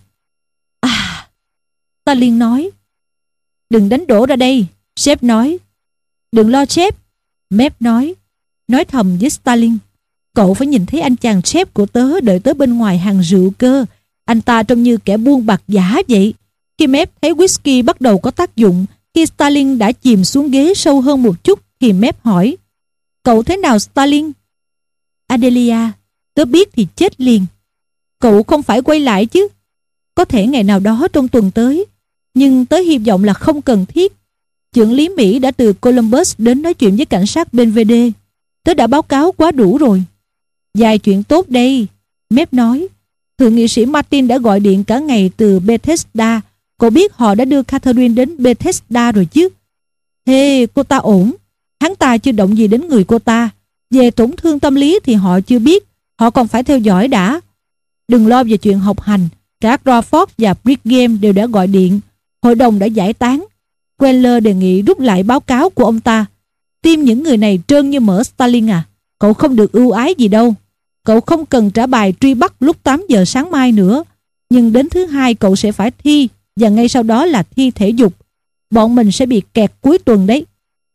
À, Stalin nói. Đừng đánh đổ ra đây, Jeff nói. Đừng lo Jeff, Mep nói. Nói thầm với Stalin. Cậu phải nhìn thấy anh chàng Jeff của tớ đợi tớ bên ngoài hàng rượu cơ. Anh ta trông như kẻ buôn bạc giả vậy. Khi Mep thấy whisky bắt đầu có tác dụng, khi Stalin đã chìm xuống ghế sâu hơn một chút, thì Mep hỏi. Cậu thế nào Stalin? Adelia, tớ biết thì chết liền. Cậu không phải quay lại chứ? Có thể ngày nào đó trong tuần tới, nhưng tớ hy vọng là không cần thiết. Trưởng lý Mỹ đã từ Columbus đến nói chuyện với cảnh sát bên vê đê. Tớ đã báo cáo quá đủ rồi. Vài chuyện tốt đây, Mep nói. Thượng nghị sĩ Martin đã gọi điện cả ngày từ Bethesda. Cậu biết họ đã đưa Catherine đến Bethesda rồi chứ? Thế cô ta ổn. Hắn ta chưa động gì đến người cô ta. Về tổn thương tâm lý thì họ chưa biết. Họ còn phải theo dõi đã. Đừng lo về chuyện học hành. Cả Crawford và Brigham đều đã gọi điện. Hội đồng đã giải tán. Queller đề nghị rút lại báo cáo của ông ta. Tim những người này trơn như mỡ Stalin à. Cậu không được ưu ái gì đâu. Cậu không cần trả bài truy bắt lúc tám giờ sáng mai nữa. Nhưng đến thứ hai cậu sẽ phải thi. Và ngay sau đó là thi thể dục. Bọn mình sẽ bị kẹt cuối tuần đấy.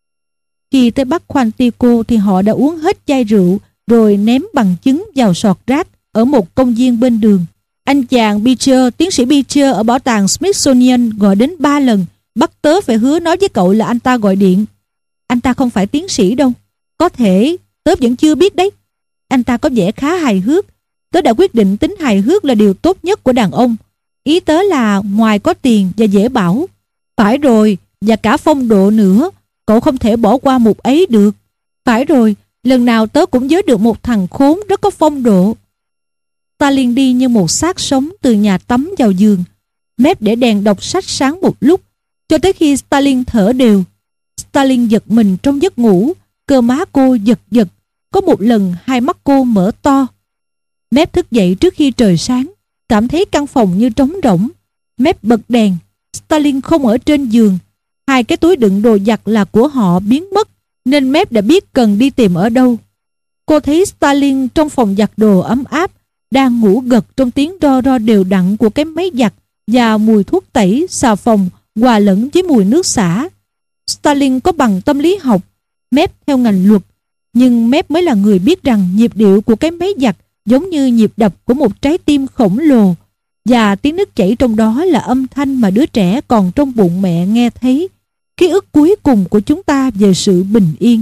Khi tới Bắc Quantico thì họ đã uống hết chai rượu rồi ném bằng chứng vào sọt rác ở một công viên bên đường. Anh chàng Beecher, tiến sĩ Beecher ở bảo tàng Smithsonian gọi đến ba lần, bắt tớ phải hứa nói với cậu là anh ta gọi điện. Anh ta không phải tiến sĩ đâu. Có thể, tớ vẫn chưa biết đấy. Anh ta có vẻ khá hài hước. Tớ đã quyết định tính hài hước là điều tốt nhất của đàn ông. Ý tớ là ngoài có tiền và dễ bảo. Phải rồi, và cả phong độ nữa. Cậu không thể bỏ qua một ấy được. Phải rồi, lần nào tớ cũng nhớ được một thằng khốn rất có phong độ. Stalin đi như một xác sống từ nhà tắm vào giường. Mep để đèn đọc sách sáng một lúc, cho tới khi Stalin thở đều. Stalin giật mình trong giấc ngủ, cơ má cô giật giật. Có một lần hai mắt cô mở to. Mep thức dậy trước khi trời sáng, cảm thấy căn phòng như trống rỗng. Mep bật đèn. Stalin không ở trên giường. Hai cái túi đựng đồ giặt là của họ biến mất, nên Mep đã biết cần đi tìm ở đâu. Cô thấy Stalin trong phòng giặt đồ ấm áp, đang ngủ gật trong tiếng ro ro đều đặn của cái máy giặt và mùi thuốc tẩy, xà phòng hòa lẫn với mùi nước xả. Stalin có bằng tâm lý học, Mep theo ngành luật, nhưng Mep mới là người biết rằng nhịp điệu của cái máy giặt giống như nhịp đập của một trái tim khổng lồ, và tiếng nước chảy trong đó là âm thanh mà đứa trẻ còn trong bụng mẹ nghe thấy, ký ức cuối cùng của chúng ta về sự bình yên.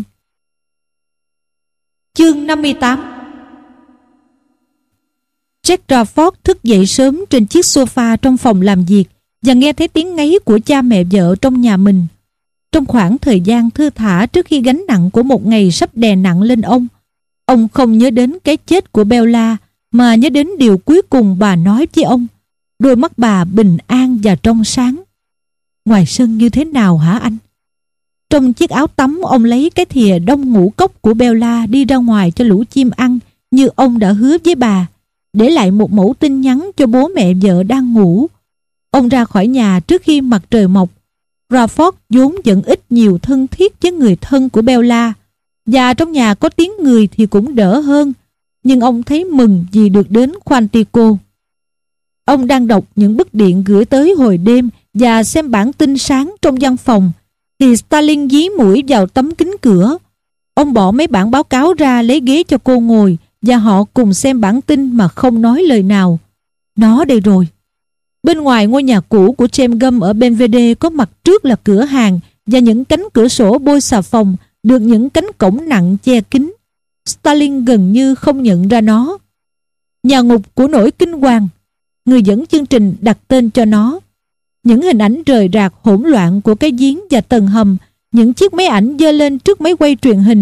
Chương năm mươi tám. Jack Crawford thức dậy sớm trên chiếc sofa trong phòng làm việc và nghe thấy tiếng ngáy của cha mẹ vợ trong nhà mình. Trong khoảng thời gian thư thả trước khi gánh nặng của một ngày sắp đè nặng lên ông, ông không nhớ đến cái chết của Bella mà nhớ đến điều cuối cùng bà nói với ông. Đôi mắt bà bình an và trong sáng. Ngoài sân như thế nào hả anh? Trong chiếc áo tắm, ông lấy cái thìa đông ngũ cốc của Bella đi ra ngoài cho lũ chim ăn như ông đã hứa với bà, để lại một mẫu tin nhắn cho bố mẹ vợ đang ngủ. Ông ra khỏi nhà trước khi mặt trời mọc. Crawford vốn vẫn ít nhiều thân thiết với người thân của Bella, và trong nhà có tiếng người thì cũng đỡ hơn, nhưng ông thấy mừng vì được đến Quantico. Ông đang đọc những bức điện gửi tới hồi đêm và xem bản tin sáng trong văn phòng, thì Stalin dí mũi vào tấm kính cửa. Ông bỏ mấy bản báo cáo ra lấy ghế cho cô ngồi, và họ cùng xem bản tin mà không nói lời nào. Nó đây rồi. Bên ngoài ngôi nhà cũ của James Gum ở bên vê đê có mặt trước là cửa hàng và những cánh cửa sổ bôi xà phòng được những cánh cổng nặng che kín. Stalin gần như không nhận ra nó. Nhà ngục của nỗi kinh hoàng, người dẫn chương trình đặt tên cho nó. Những hình ảnh rời rạc hỗn loạn của cái giếng và tầng hầm, những chiếc máy ảnh giơ lên trước máy quay truyền hình,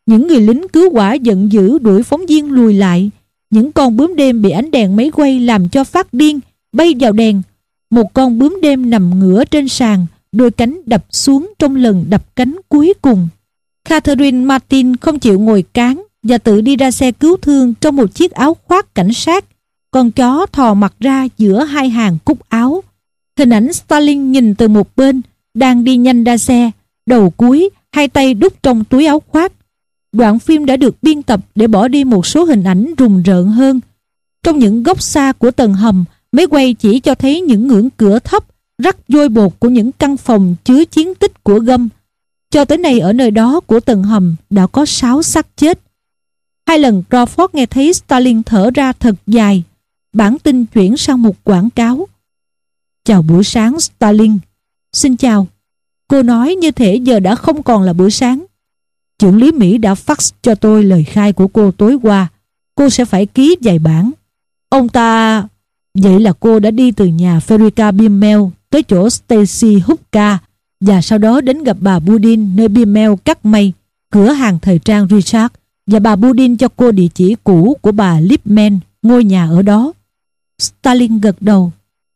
Những người lính cứu hỏa giận dữ đuổi phóng viên lùi lại. Những con bướm đêm bị ánh đèn máy quay làm cho phát điên, bay vào đèn. Một con bướm đêm nằm ngửa trên sàn, đôi cánh đập xuống trong lần đập cánh cuối cùng. Catherine Martin không chịu ngồi cán và tự đi ra xe cứu thương trong một chiếc áo khoác cảnh sát. Con chó thò mặt ra giữa hai hàng cúc áo. Hình ảnh Stalin nhìn từ một bên, đang đi nhanh ra xe, đầu cúi, hai tay đút trong túi áo khoác. Đoạn phim đã được biên tập để bỏ đi một số hình ảnh rùng rợn hơn. Trong những góc xa của tầng hầm, máy quay chỉ cho thấy những ngưỡng cửa thấp, rắc vôi bột của những căn phòng chứa chiến tích của Gum. Cho tới nay ở nơi đó của tầng hầm đã có sáu xác chết. Hai lần Crawford nghe thấy Stalin thở ra thật dài. Bản tin chuyển sang một quảng cáo. Chào buổi sáng Stalin. Xin chào. Cô nói như thể giờ đã không còn là buổi sáng. Trưởng lý Mỹ đã fax cho tôi lời khai của cô tối qua. Cô sẽ phải ký vài bản. Ông ta... Vậy là cô đã đi từ nhà Frederica Bimmel tới chỗ Stacy Hupka và sau đó đến gặp bà Budin nơi Bimmel cắt may, cửa hàng thời trang Richard, và bà Budin cho cô địa chỉ cũ của bà Lipman, ngôi nhà ở đó. Stalin gật đầu.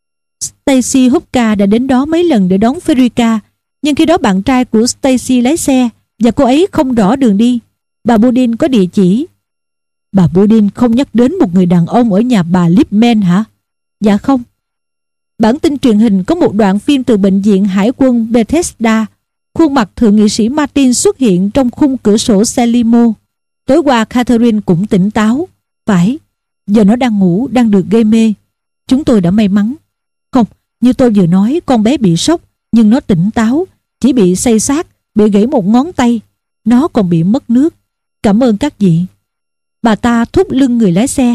Stacy Hupka đã đến đó mấy lần để đón Frederica, nhưng khi đó bạn trai của Stacy lái xe và cô ấy không rõ đường đi. Bà Budin có địa chỉ. Bà Budin không nhắc đến một người đàn ông ở nhà bà Lipman hả? Dạ không. Bản tin truyền hình có một đoạn phim từ bệnh viện hải quân Bethesda. Khuôn mặt thượng nghị sĩ Martin xuất hiện trong khung cửa sổ xe limo. Tối qua Catherine cũng tỉnh táo. Phải, giờ nó đang ngủ, đang được gây mê. Chúng tôi đã may mắn. Không, như tôi vừa nói, con bé bị sốc, nhưng nó tỉnh táo, chỉ bị xây xát, bị gãy một ngón tay. Nó còn bị mất nước. Cảm ơn các vị. Bà ta thúc lưng người lái xe.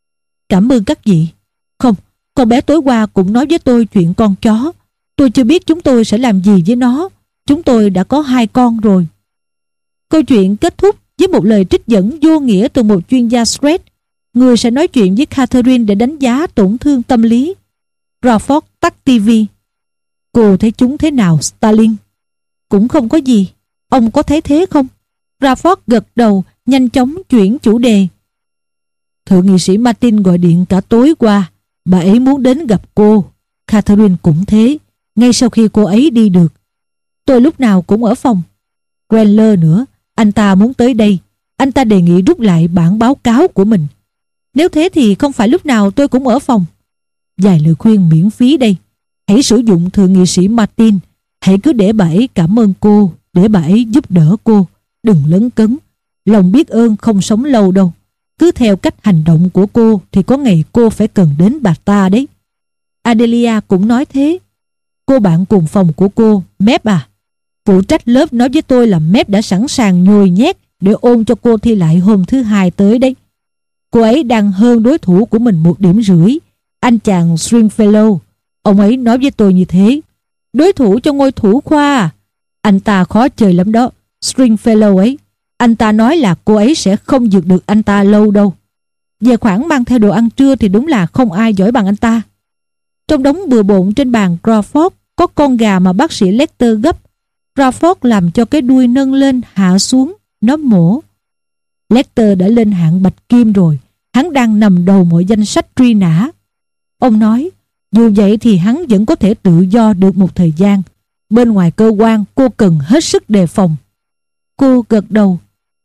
Cảm ơn các vị. Không, con bé tối qua cũng nói với tôi chuyện con chó. Tôi chưa biết chúng tôi sẽ làm gì với nó. Chúng tôi đã có hai con rồi. Câu chuyện kết thúc với một lời trích dẫn vô nghĩa từ một chuyên gia stress, người sẽ nói chuyện với Catherine để đánh giá tổn thương tâm lý. Crawford tắt tivi. Cô thấy chúng thế nào, Stalin? Cũng không có gì. Ông có thấy thế không? Crawford gật đầu, nhanh chóng chuyển chủ đề. Thượng nghị sĩ Martin gọi điện cả tối qua. Bà ấy muốn đến gặp cô. Catherine cũng thế. Ngay sau khi cô ấy đi được. Tôi lúc nào cũng ở phòng. Grendler nữa. Anh ta muốn tới đây. Anh ta đề nghị rút lại bản báo cáo của mình. Nếu thế thì không phải lúc nào tôi cũng ở phòng. Vài lời khuyên miễn phí đây. Hãy sử dụng thượng nghị sĩ Martin. Hãy cứ để bà ấy cảm ơn cô, để bà ấy giúp đỡ cô. Đừng lấn cấn. Lòng biết ơn không sống lâu đâu. Cứ theo cách hành động của cô thì có ngày cô phải cần đến bà ta đấy. Adelia cũng nói thế. Cô bạn cùng phòng của cô, Mep à? Phụ trách lớp nói với tôi là Mep đã sẵn sàng nhồi nhét để ôn cho cô thi lại hôm thứ hai tới đấy. Cô ấy đang hơn đối thủ của mình một điểm rưỡi. Anh chàng Stringfellow. Ông ấy nói với tôi như thế. Đối thủ cho ngôi thủ khoa à? Anh ta khó chơi lắm đó. Stringfellow ấy. Anh ta nói là cô ấy sẽ không vượt được anh ta lâu đâu. Về khoản mang theo đồ ăn trưa thì đúng là không ai giỏi bằng anh ta. Trong đống bừa bộn trên bàn Crawford có con gà mà bác sĩ Lecter gấp. Crawford làm cho cái đuôi nâng lên hạ xuống. Nó mổ. Lecter đã lên hạng bạch kim rồi. Hắn đang nằm đầu mọi danh sách truy nã. Ông nói, dù vậy thì hắn vẫn có thể tự do được một thời gian. Bên ngoài cơ quan cô cần hết sức đề phòng. Cô gật đầu.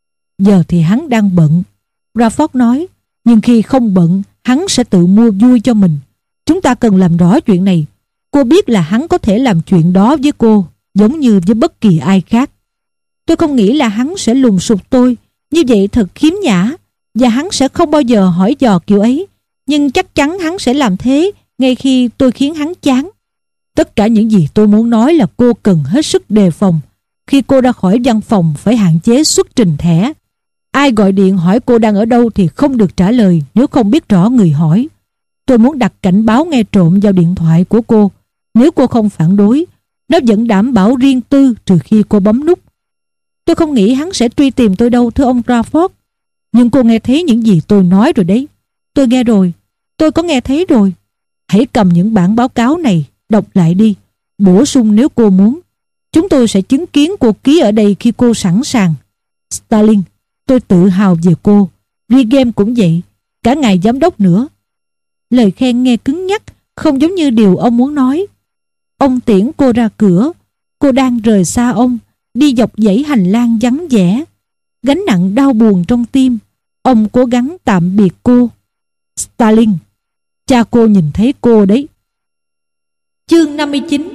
Giờ thì hắn đang bận. Crawford nói, nhưng khi không bận, hắn sẽ tự mua vui cho mình. Chúng ta cần làm rõ chuyện này. Cô biết là hắn có thể làm chuyện đó với cô, giống như với bất kỳ ai khác. Tôi không nghĩ là hắn sẽ lùng sục tôi. Như vậy thật khiếm nhã. Và hắn sẽ không bao giờ hỏi dò kiểu ấy. Nhưng chắc chắn hắn sẽ làm thế ngay khi tôi khiến hắn chán. Tất cả những gì tôi muốn nói là cô cần hết sức đề phòng. Khi cô ra khỏi văn phòng phải hạn chế xuất trình thẻ. Ai gọi điện hỏi cô đang ở đâu thì không được trả lời nếu không biết rõ người hỏi. Tôi muốn đặt cảnh báo nghe trộm vào điện thoại của cô. Nếu cô không phản đối, nó vẫn đảm bảo riêng tư trừ khi cô bấm nút. Tôi không nghĩ hắn sẽ truy tìm tôi đâu, thưa ông Crawford. Nhưng cô nghe thấy những gì tôi nói rồi đấy. Tôi nghe rồi. Tôi có nghe thấy rồi. Hãy cầm những bản báo cáo này, đọc lại đi. Bổ sung nếu cô muốn. Chúng tôi sẽ chứng kiến cô ký ở đây khi cô sẵn sàng. Stalin, tôi tự hào về cô. Regan cũng vậy, cả ngài giám đốc nữa. Lời khen nghe cứng nhắc, không giống như điều ông muốn nói. Ông tiễn cô ra cửa. Cô đang rời xa ông, đi dọc dãy hành lang vắng vẻ. Gánh nặng đau buồn trong tim. Ông cố gắng tạm biệt cô. Starling, cha cô nhìn thấy cô đấy. Chương năm mươi chín.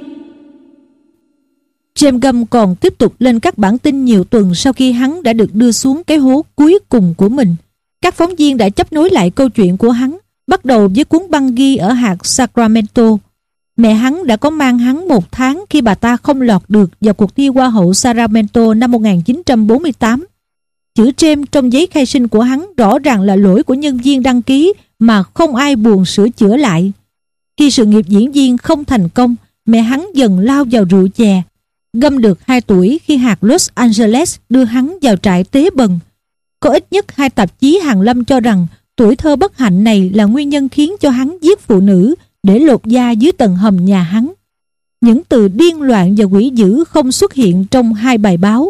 James Gumb còn tiếp tục lên các bản tin nhiều tuần sau khi hắn đã được đưa xuống cái hố cuối cùng của mình. Các phóng viên đã chấp nối lại câu chuyện của hắn, bắt đầu với cuốn băng ghi ở hạt Sacramento. Mẹ hắn đã có mang hắn một tháng khi bà ta không lọt được vào cuộc thi Hoa hậu Sacramento năm một nghìn chín trăm bốn mươi tám. Chữ James trong giấy khai sinh của hắn rõ ràng là lỗi của nhân viên đăng ký mà không ai buồn sửa chữa lại. Khi sự nghiệp diễn viên không thành công, mẹ hắn dần lao vào rượu chè. Gumb được hai tuổi khi hạt Los Angeles đưa hắn vào trại tế bần. Có ít nhất hai tạp chí hàn lâm cho rằng tuổi thơ bất hạnh này là nguyên nhân khiến cho hắn giết phụ nữ để lột da dưới tầng hầm nhà hắn. Những từ điên loạn và quỷ dữ không xuất hiện trong hai bài báo.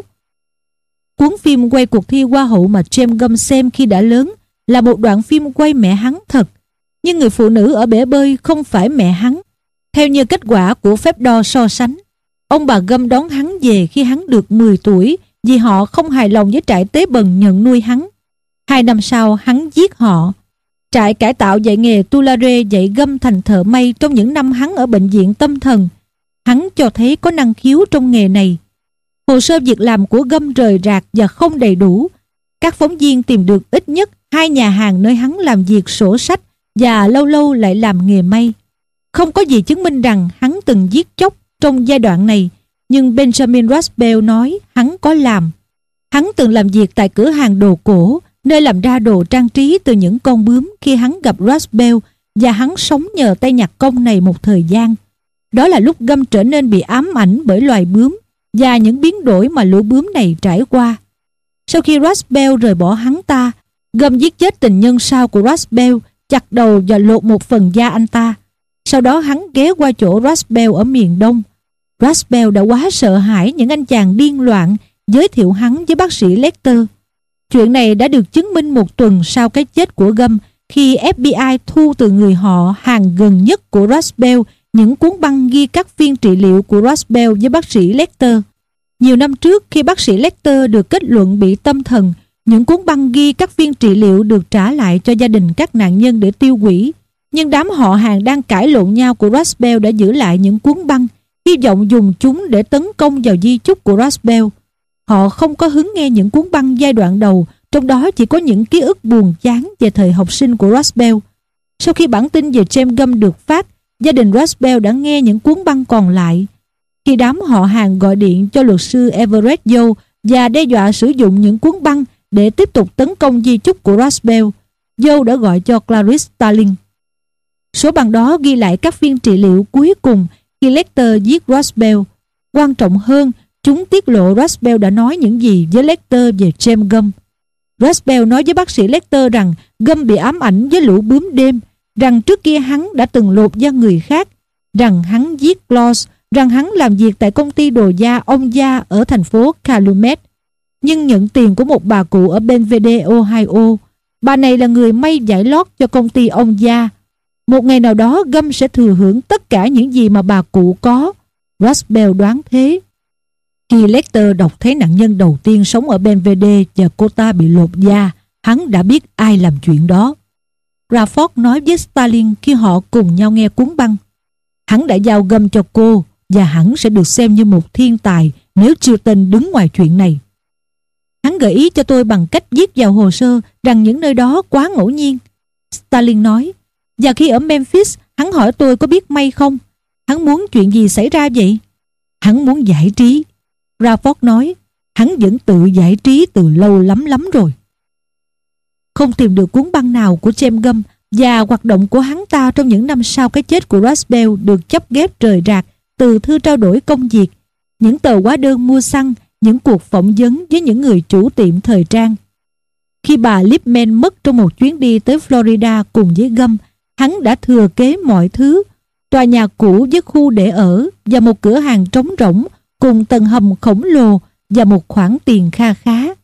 Cuốn phim quay cuộc thi Hoa hậu mà James Gumb xem khi đã lớn là một đoạn phim quay mẹ hắn thật, nhưng người phụ nữ ở bể bơi không phải mẹ hắn. Theo như kết quả của phép đo so sánh, ông bà Gumb đón hắn về khi hắn được mười tuổi vì họ không hài lòng với trại tế bần nhận nuôi hắn. Hai năm sau hắn giết họ. Trại cải tạo dạy nghề Tulare dạy Gumb thành thợ may trong những năm hắn ở bệnh viện tâm thần. Hắn cho thấy có năng khiếu trong nghề này. Hồ sơ việc làm của Gumb rời rạc và không đầy đủ. Các phóng viên tìm được ít nhất hai nhà hàng nơi hắn làm việc sổ sách và lâu lâu lại làm nghề may. Không có gì chứng minh rằng hắn từng giết chóc trong giai đoạn này, nhưng Benjamin Rasbell nói hắn có làm. Hắn từng làm việc tại cửa hàng đồ cổ, nơi làm ra đồ trang trí từ những con bướm khi hắn gặp Rasbell, và hắn sống nhờ tay nhặt công này một thời gian. Đó là lúc Gumb trở nên bị ám ảnh bởi loài bướm và những biến đổi mà lũ bướm này trải qua. Sau khi Rasbell rời bỏ hắn ta, Gumb giết chết tình nhân sau của Rasbell, chặt đầu và lột một phần da anh ta. Sau đó hắn ghé qua chỗ Rasbell ở miền Đông. Rasbell đã quá sợ hãi những anh chàng điên loạn, giới thiệu hắn với bác sĩ Lecter. Chuyện này đã được chứng minh một tuần sau cái chết của Gumb, khi ép bê i thu từ người họ hàng gần nhất của Rasbell những cuốn băng ghi các phiên trị liệu của Rasbell với bác sĩ Lecter. Nhiều năm trước, khi bác sĩ Lecter được kết luận bị tâm thần, những cuốn băng ghi các phiên trị liệu được trả lại cho gia đình các nạn nhân để tiêu hủy. Nhưng đám họ hàng đang cãi lộn nhau của Rasbell đã giữ lại những cuốn băng, hy vọng dùng chúng để tấn công vào di chúc của Rasbell. Họ không có hứng nghe những cuốn băng giai đoạn đầu, trong đó chỉ có những ký ức buồn chán về thời học sinh của Rasbell. Sau khi bản tin về James Gumb được phát, gia đình Rasbell đã nghe những cuốn băng còn lại. Khi đám họ hàng gọi điện cho luật sư Everett Joe và đe dọa sử dụng những cuốn băng để tiếp tục tấn công di chúc của Rasbell, Joe đã gọi cho Clarice Starling. Số băng đó ghi lại các phiên trị liệu cuối cùng khi Lecter giết Rasbell. Quan trọng hơn, chúng tiết lộ Rasbell đã nói những gì với Lecter về James Gumb. Rasbell nói với bác sĩ Lecter rằng Gumb bị ám ảnh với lũ bướm đêm, rằng trước kia hắn đã từng lột da người khác, rằng hắn giết Claus, rằng hắn làm việc tại công ty đồ da ông Gia ở thành phố Calumet, nhưng nhận tiền của một bà cụ ở Belvedere, Ohio. Bà này là người may vải lót cho công ty ông Gia. Một ngày nào đó Gumb sẽ thừa hưởng tất cả những gì mà bà cụ có. Rasbell đoán thế. Khi Lecter đọc thấy nạn nhân đầu tiên sống ở Belvedere và cô ta bị lột da, hắn đã biết ai làm chuyện đó. Crawford nói với Starling khi họ cùng nhau nghe cuốn băng. Hắn đã giao Gumb cho cô và hắn sẽ được xem như một thiên tài nếu Chilton đứng ngoài chuyện này. Hắn gợi ý cho tôi bằng cách viết vào hồ sơ rằng những nơi đó quá ngẫu nhiên, Starling nói. Và khi ở Memphis, hắn hỏi tôi có biết may không. Hắn muốn chuyện gì xảy ra vậy? Hắn muốn giải trí. Crawford nói. Hắn vẫn tự giải trí từ lâu lắm lắm rồi. Không tìm được cuốn băng nào của James Gumb, và hoạt động của hắn ta trong những năm sau cái chết của Rasbell được chấp ghép rời rạc từ thư trao đổi công việc, những tờ hóa đơn mua xăng, những cuộc phỏng vấn với những người chủ tiệm thời trang. Khi bà Lipman mất trong một chuyến đi tới Florida cùng với Gumb, hắn đã thừa kế mọi thứ: tòa nhà cũ với khu để ở và một cửa hàng trống rỗng cùng tầng hầm khổng lồ và một khoản tiền kha khá.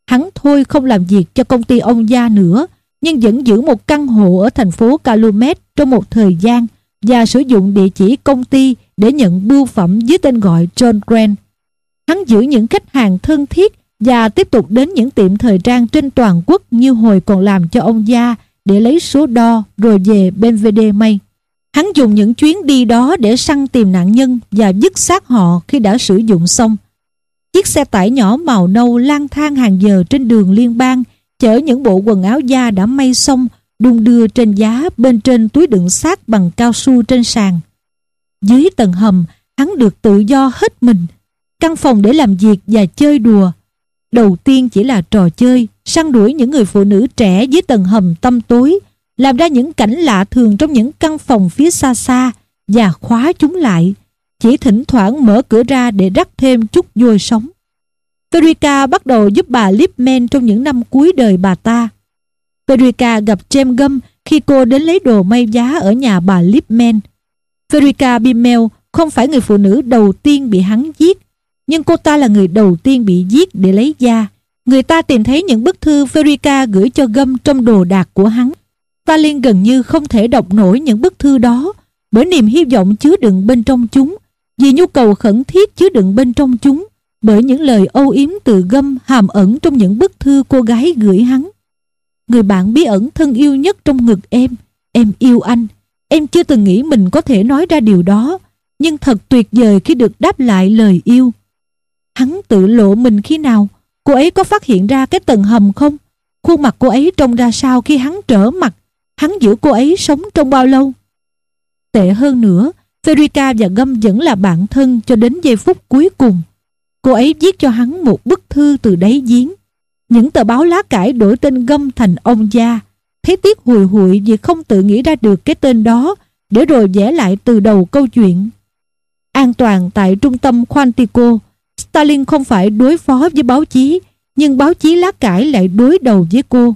Hắn thôi không làm việc cho công ty ông Gia nữa, nhưng vẫn giữ một căn hộ ở thành phố Calumet trong một thời gian và sử dụng địa chỉ công ty để nhận bưu phẩm dưới tên gọi John Grant. Hắn giữ những khách hàng thân thiết và tiếp tục đến những tiệm thời trang trên toàn quốc như hồi còn làm cho ông Gia để lấy số đo rồi về Belvedere may. Hắn dùng những chuyến đi đó để săn tìm nạn nhân và vứt xác họ khi đã sử dụng xong. Chiếc xe tải nhỏ màu nâu lang thang hàng giờ trên đường liên bang, chở những bộ quần áo da đã may xong, đung đưa trên giá bên trên túi đựng xác bằng cao su trên sàn. Dưới tầng hầm, hắn được tự do hết mình. Căn phòng để làm việc và chơi đùa. Đầu tiên chỉ là trò chơi, săn đuổi những người phụ nữ trẻ dưới tầng hầm tăm tối, làm ra những cảnh lạ thường trong những căn phòng phía xa xa và khóa chúng lại, chỉ thỉnh thoảng mở cửa ra để rắc thêm chút vôi sống. Frederica bắt đầu giúp bà Lipman trong những năm cuối đời bà ta. Frederica gặp James Gum khi cô đến lấy đồ may giá ở nhà bà Lipman. Frederica Bimmel không phải người phụ nữ đầu tiên bị hắn giết, nhưng cô ta là người đầu tiên bị giết để lấy da. Người ta tìm thấy những bức thư Frederica gửi cho Gum trong đồ đạc của hắn. Stalin gần như không thể đọc nổi những bức thư đó bởi niềm hy vọng chứa đựng bên trong chúng, vì nhu cầu khẩn thiết chứa đựng bên trong chúng, bởi những lời âu yếm từ Gum hàm ẩn trong những bức thư cô gái gửi hắn. Người bạn bí ẩn thân yêu nhất trong ngực em, em yêu anh. Em chưa từng nghĩ mình có thể nói ra điều đó, nhưng thật tuyệt vời khi được đáp lại lời yêu. Hắn tự lộ mình khi nào? Cô ấy có phát hiện ra cái tầng hầm không? Khuôn mặt cô ấy trông ra sao khi hắn trở mặt? Hắn giữ cô ấy sống trong bao lâu? Tệ hơn nữa, Frederica và Gum vẫn là bạn thân cho đến giây phút cuối cùng. Cô ấy viết cho hắn một bức thư từ đáy giếng. Những tờ báo lá cải đổi tên Gum thành ông Gia. Thấy tiếc hùi hụi vì không tự nghĩ ra được cái tên đó, để rồi vẽ lại từ đầu câu chuyện. An toàn tại trung tâm Quantico, Stalin không phải đối phó với báo chí, nhưng báo chí lá cải lại đối đầu với cô.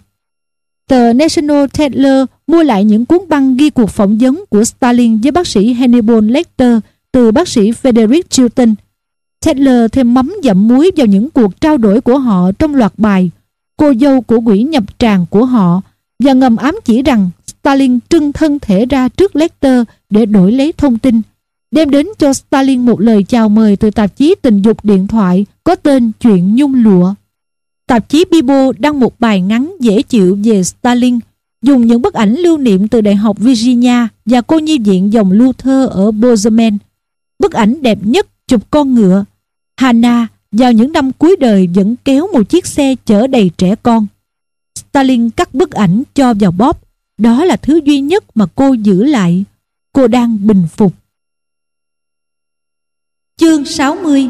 Tờ National Tetler mua lại những cuốn băng ghi cuộc phỏng vấn của Stalin với bác sĩ Hannibal Lecter từ bác sĩ Frederick Chilton. Tetler thêm mắm dặm muối vào những cuộc trao đổi của họ trong loạt bài Cô dâu của quỹ nhập tràng của họ, và ngầm ám chỉ rằng Stalin trưng thân thể ra trước Lecter để đổi lấy thông tin, đem đến cho Stalin một lời chào mời từ tạp chí tình dục điện thoại có tên Chuyện Nhung Lụa. Tạp chí Bibo đăng một bài ngắn dễ chịu về Stalin, dùng những bức ảnh lưu niệm từ Đại học Virginia và cô nhi viện dòng Luther ở Bozeman. Bức ảnh đẹp nhất chụp con ngựa. Hannah vào những năm cuối đời vẫn kéo một chiếc xe chở đầy trẻ con. Stalin cắt bức ảnh cho vào bóp. Đó là thứ duy nhất mà cô giữ lại. Cô đang bình phục. Chương sáu mươi.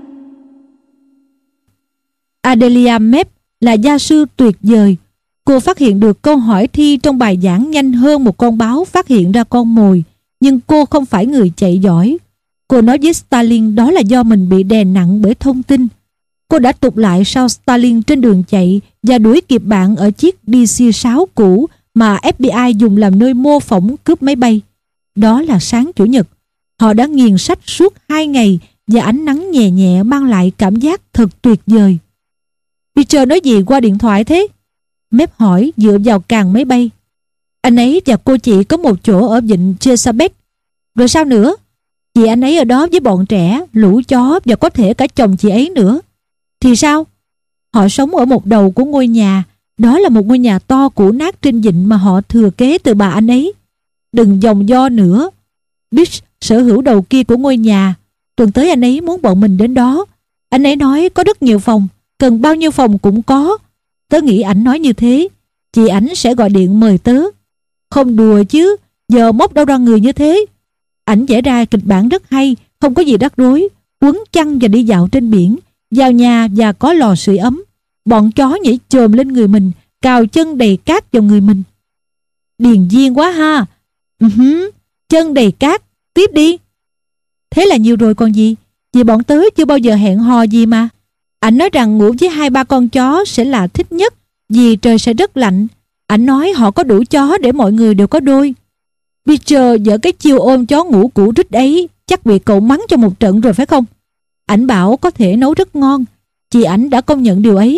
Adelia Mep là gia sư tuyệt vời. Cô phát hiện được câu hỏi thi trong bài giảng nhanh hơn một con báo phát hiện ra con mồi. Nhưng cô không phải người chạy giỏi. Cô nói với Stalin đó là do mình bị đè nặng bởi thông tin. Cô đã tụt lại sau Stalin trên đường chạy và đuổi kịp bạn ở chiếc D C sáu cũ mà F B I dùng làm nơi mô phỏng cướp máy bay. Đó là sáng Chủ nhật. Họ đã nghiền sách suốt hai ngày và ánh nắng nhẹ nhẹ mang lại cảm giác thật tuyệt vời. Peter nói gì qua điện thoại thế? Mep hỏi dựa vào càng máy bay. Anh ấy và cô chị có một chỗ ở vịnh Chesapeake. Rồi sao nữa? Chị anh ấy ở đó với bọn trẻ, lũ chó và có thể cả chồng chị ấy nữa. Thì sao? Họ sống ở một đầu của ngôi nhà. Đó là một ngôi nhà to cũ nát trên vịnh mà họ thừa kế từ bà anh ấy. Đừng vòng vo nữa. Beach sở hữu đầu kia của ngôi nhà. Tuần tới anh ấy muốn bọn mình đến đó. Anh ấy nói có rất nhiều phòng, cần bao nhiêu phòng cũng có. Tớ nghĩ ảnh nói như thế. Chị ảnh sẽ gọi điện mời tớ. Không đùa chứ, giờ móc đâu ra người như thế. Ảnh vẽ ra kịch bản rất hay, không có gì rắc rối. Quấn chăn và đi dạo trên biển, vào nhà và có lò sưởi ấm. Bọn chó nhảy chồm lên người mình, cào chân đầy cát vào người mình. Điền viên quá ha. Uh-huh. Chân đầy cát, tiếp đi. Thế là nhiều rồi còn gì. Vì bọn tớ chưa bao giờ hẹn hò gì mà. Ảnh nói rằng ngủ với hai ba con chó sẽ là thích nhất, vì trời sẽ rất lạnh. Ảnh nói họ có đủ chó để mọi người đều có đôi. Peter dở cái chiêu ôm chó ngủ cũ rích ấy, chắc bị cậu mắng cho một trận rồi phải không? Ảnh bảo có thể nấu rất ngon. Chị ảnh đã công nhận điều ấy.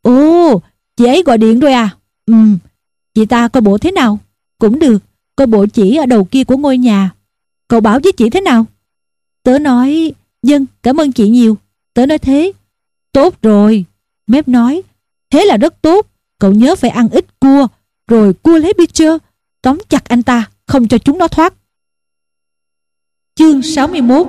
Ồ, chị ấy gọi điện rồi à? Ừ, chị ta coi bộ thế nào? Cũng được, coi bộ chỉ ở đầu kia của ngôi nhà. Cậu bảo với chị thế nào? Tớ nói, dân, cảm ơn chị nhiều. Tớ nói thế. Tốt rồi, Mép nói. Thế là rất tốt, cậu nhớ phải ăn ít cua, rồi cua lấy Beecher, tóm chặt anh ta, không cho chúng nó thoát. Chương sáu mươi mốt.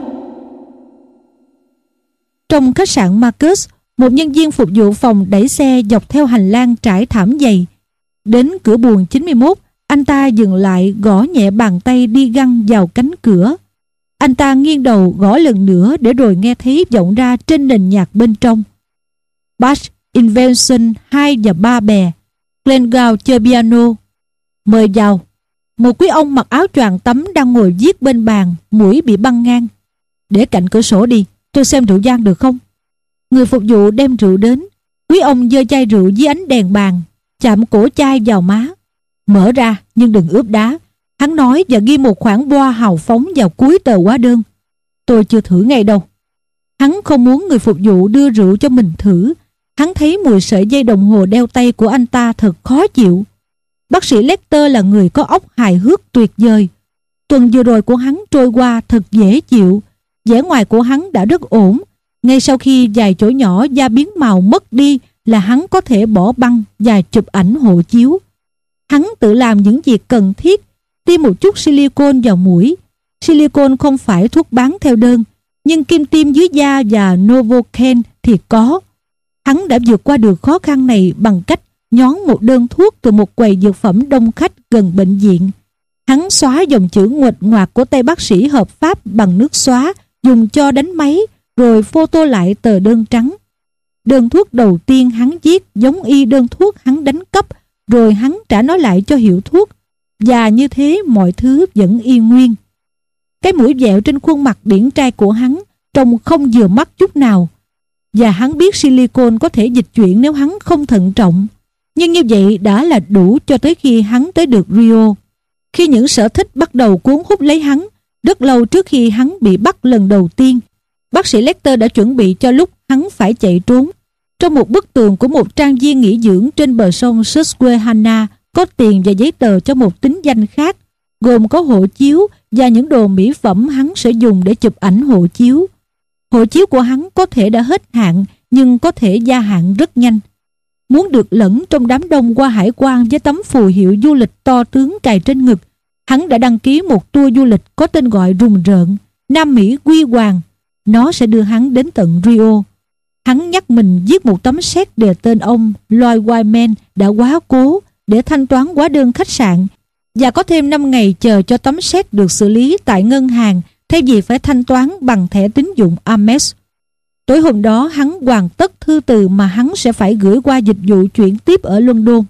Trong khách sạn Marcus, một nhân viên phục vụ phòng đẩy xe dọc theo hành lang trải thảm dày. Đến cửa buồng chín mươi mốt, anh ta dừng lại gõ nhẹ bàn tay đi găng vào cánh cửa. Anh ta nghiêng đầu gõ lần nữa để rồi nghe thấy vọng ra trên nền nhạc bên trong. Bach, Invention hai và ba bè. Glengow chơi piano. Mời vào. Một quý ông mặc áo choàng tắm đang ngồi viết bên bàn, mũi bị băng ngang. Để cạnh cửa sổ đi, tôi xem rượu vang được không? Người phục vụ đem rượu đến. Quý ông giơ chai rượu dưới ánh đèn bàn, chạm cổ chai vào má. Mở ra nhưng đừng ướp đá, hắn nói và ghi một khoản boa hào phóng vào cuối tờ hóa đơn. Tôi chưa thử ngay đâu. Hắn không muốn người phục vụ đưa rượu cho mình thử. Hắn thấy mùi sợi dây đồng hồ đeo tay của anh ta thật khó chịu. Bác sĩ Lecter là người có óc hài hước tuyệt vời. Tuần vừa rồi của hắn trôi qua thật dễ chịu. Vẻ ngoài của hắn đã rất ổn. Ngay sau khi vài chỗ nhỏ da biến màu mất đi là hắn có thể bỏ băng và chụp ảnh hộ chiếu. Hắn tự làm những việc cần thiết, tiêm một chút silicone vào mũi. Silicone không phải thuốc bán theo đơn, nhưng kim tiêm dưới da và Novocaine thì có. Hắn đã vượt qua được khó khăn này bằng cách nhón một đơn thuốc từ một quầy dược phẩm đông khách gần bệnh viện. Hắn xóa dòng chữ nguệch ngoạc của tay bác sĩ hợp pháp bằng nước xóa dùng cho đánh máy, rồi photo lại tờ đơn trắng. Đơn thuốc đầu tiên hắn viết giống y đơn thuốc hắn đánh cắp, rồi hắn trả nó lại cho hiệu thuốc, và như thế mọi thứ vẫn y nguyên. Cái mũi dẹo trên khuôn mặt điển trai của hắn trông không vừa mắt chút nào, và hắn biết silicone có thể dịch chuyển nếu hắn không thận trọng. Nhưng như vậy đã là đủ cho tới khi hắn tới được Rio. Khi những sở thích bắt đầu cuốn hút lấy hắn, rất lâu trước khi hắn bị bắt lần đầu tiên, bác sĩ Lecter đã chuẩn bị cho lúc hắn phải chạy trốn. Trong một bức tường của một trang viên nghỉ dưỡng trên bờ sông Susquehanna có tiền và giấy tờ cho một tín danh khác, gồm có hộ chiếu và những đồ mỹ phẩm hắn sẽ dùng để chụp ảnh hộ chiếu. Hộ chiếu của hắn có thể đã hết hạn, nhưng có thể gia hạn rất nhanh. Muốn được lẫn trong đám đông qua hải quan với tấm phù hiệu du lịch to tướng cài trên ngực, hắn đã đăng ký một tour du lịch có tên gọi rùng rợn Nam Mỹ Quy Hoàng. Nó sẽ đưa hắn đến tận Rio. Hắn nhắc mình viết một tấm séc đề tên ông Lloyd Wyman đã quá cố để thanh toán hóa đơn khách sạn, và có thêm năm ngày chờ cho tấm séc được xử lý tại ngân hàng thay vì phải thanh toán bằng thẻ tín dụng Amex. Tối hôm đó hắn hoàn tất thư từ mà hắn sẽ phải gửi qua dịch vụ chuyển tiếp ở London.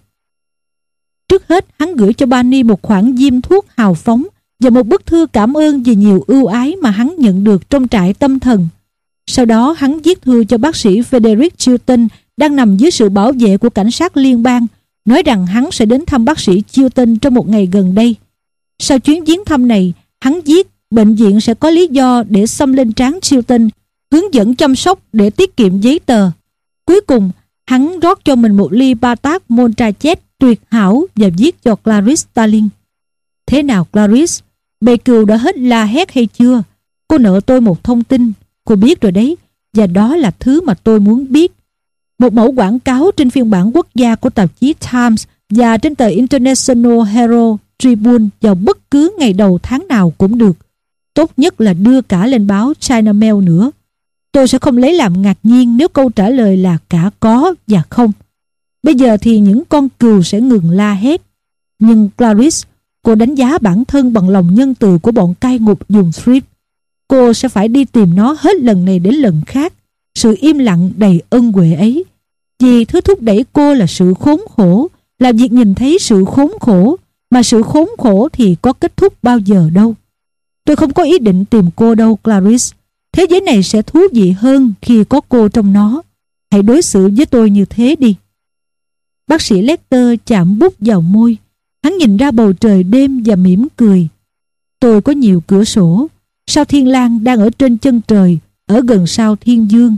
Trước hết hắn gửi cho Barney một khoản diêm thuốc hào phóng và một bức thư cảm ơn vì nhiều ưu ái mà hắn nhận được trong trại tâm thần. Sau đó hắn viết thư cho bác sĩ Frederick Chilton đang nằm dưới sự bảo vệ của cảnh sát liên bang, nói rằng hắn sẽ đến thăm bác sĩ Chilton trong một ngày gần đây. Sau chuyến viếng thăm này, hắn viết bệnh viện sẽ có lý do để xông lên trán Chilton, hướng dẫn chăm sóc để tiết kiệm giấy tờ. Cuối cùng, hắn rót cho mình một ly Batak Montrachet tuyệt hảo và viết cho Clarice Starling. Thế nào Clarice? Bầy cừu đã hết la hét hay chưa? Cô nợ tôi một thông tin. Cô biết rồi đấy, và đó là thứ mà tôi muốn biết. Một mẫu quảng cáo trên phiên bản quốc gia của tạp chí Times và trên tờ International Herald Tribune vào bất cứ ngày đầu tháng nào cũng được. Tốt nhất là đưa cả lên báo China Mail nữa. Tôi sẽ không lấy làm ngạc nhiên nếu câu trả lời là cả có và không. Bây giờ thì những con cừu sẽ ngừng la hét. Nhưng Clarice, cô đánh giá bản thân bằng lòng nhân từ của bọn cai ngục dùng thread. Cô sẽ phải đi tìm nó hết lần này đến lần khác. Sự im lặng đầy ân huệ ấy. Vì thứ thúc đẩy cô là sự khốn khổ, là việc nhìn thấy sự khốn khổ, mà sự khốn khổ thì có kết thúc bao giờ đâu. Tôi không có ý định tìm cô đâu, Clarice. Thế giới này sẽ thú vị hơn khi có cô trong nó. Hãy đối xử với tôi như thế đi. Bác sĩ Lecter chạm bút vào môi. Hắn nhìn ra bầu trời đêm và mỉm cười. Tôi có nhiều cửa sổ. Sao Thiên Lang đang ở trên chân trời, ở gần sao Thiên Dương.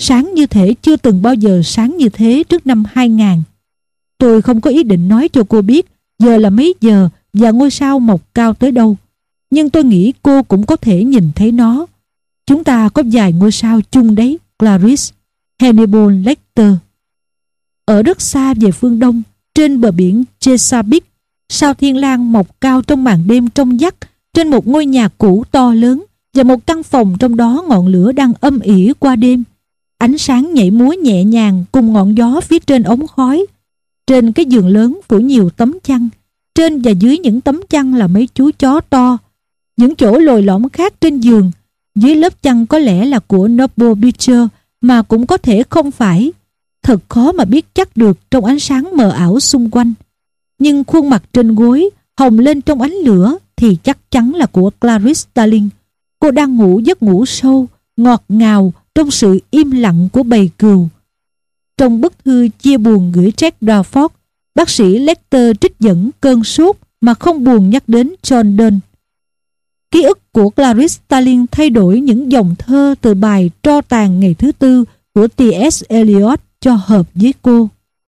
Sáng như thể chưa từng bao giờ sáng như thế trước năm hai nghìn. Tôi không có ý định nói cho cô biết giờ là mấy giờ và ngôi sao mọc cao tới đâu. Nhưng tôi nghĩ cô cũng có thể nhìn thấy nó. Chúng ta có vài ngôi sao chung đấy, Clarice. Hannibal Lecter. Ở rất xa về phương đông, trên bờ biển Chesapeake, sao thiên lang mọc cao trong màn đêm trong vắt trên một ngôi nhà cũ to lớn và một căn phòng trong đó ngọn lửa đang âm ỉ qua đêm. Ánh sáng nhảy múa nhẹ nhàng cùng ngọn gió phía trên ống khói. Trên cái giường lớn phủ nhiều tấm chăn. Trên và dưới những tấm chăn là mấy chú chó to. Những chỗ lồi lõm khác trên giường. Dưới lớp chăn có lẽ là của Noble Beecher mà cũng có thể không phải. Thật khó mà biết chắc được trong ánh sáng mờ ảo xung quanh. Nhưng khuôn mặt trên gối hồng lên trong ánh lửa thì chắc chắn là của Clarice Starling. Cô đang ngủ giấc ngủ sâu, ngọt ngào trong sự im lặng của bầy cừu. Trong bức thư chia buồn gửi Jack Dawford, bác sĩ Lecter trích dẫn cơn sốt mà không buồn nhắc đến John Donne. Ký ức của Clarice Starling thay đổi những dòng thơ từ bài Tro tàn ngày thứ tư của T S Eliot cho hợp với cô.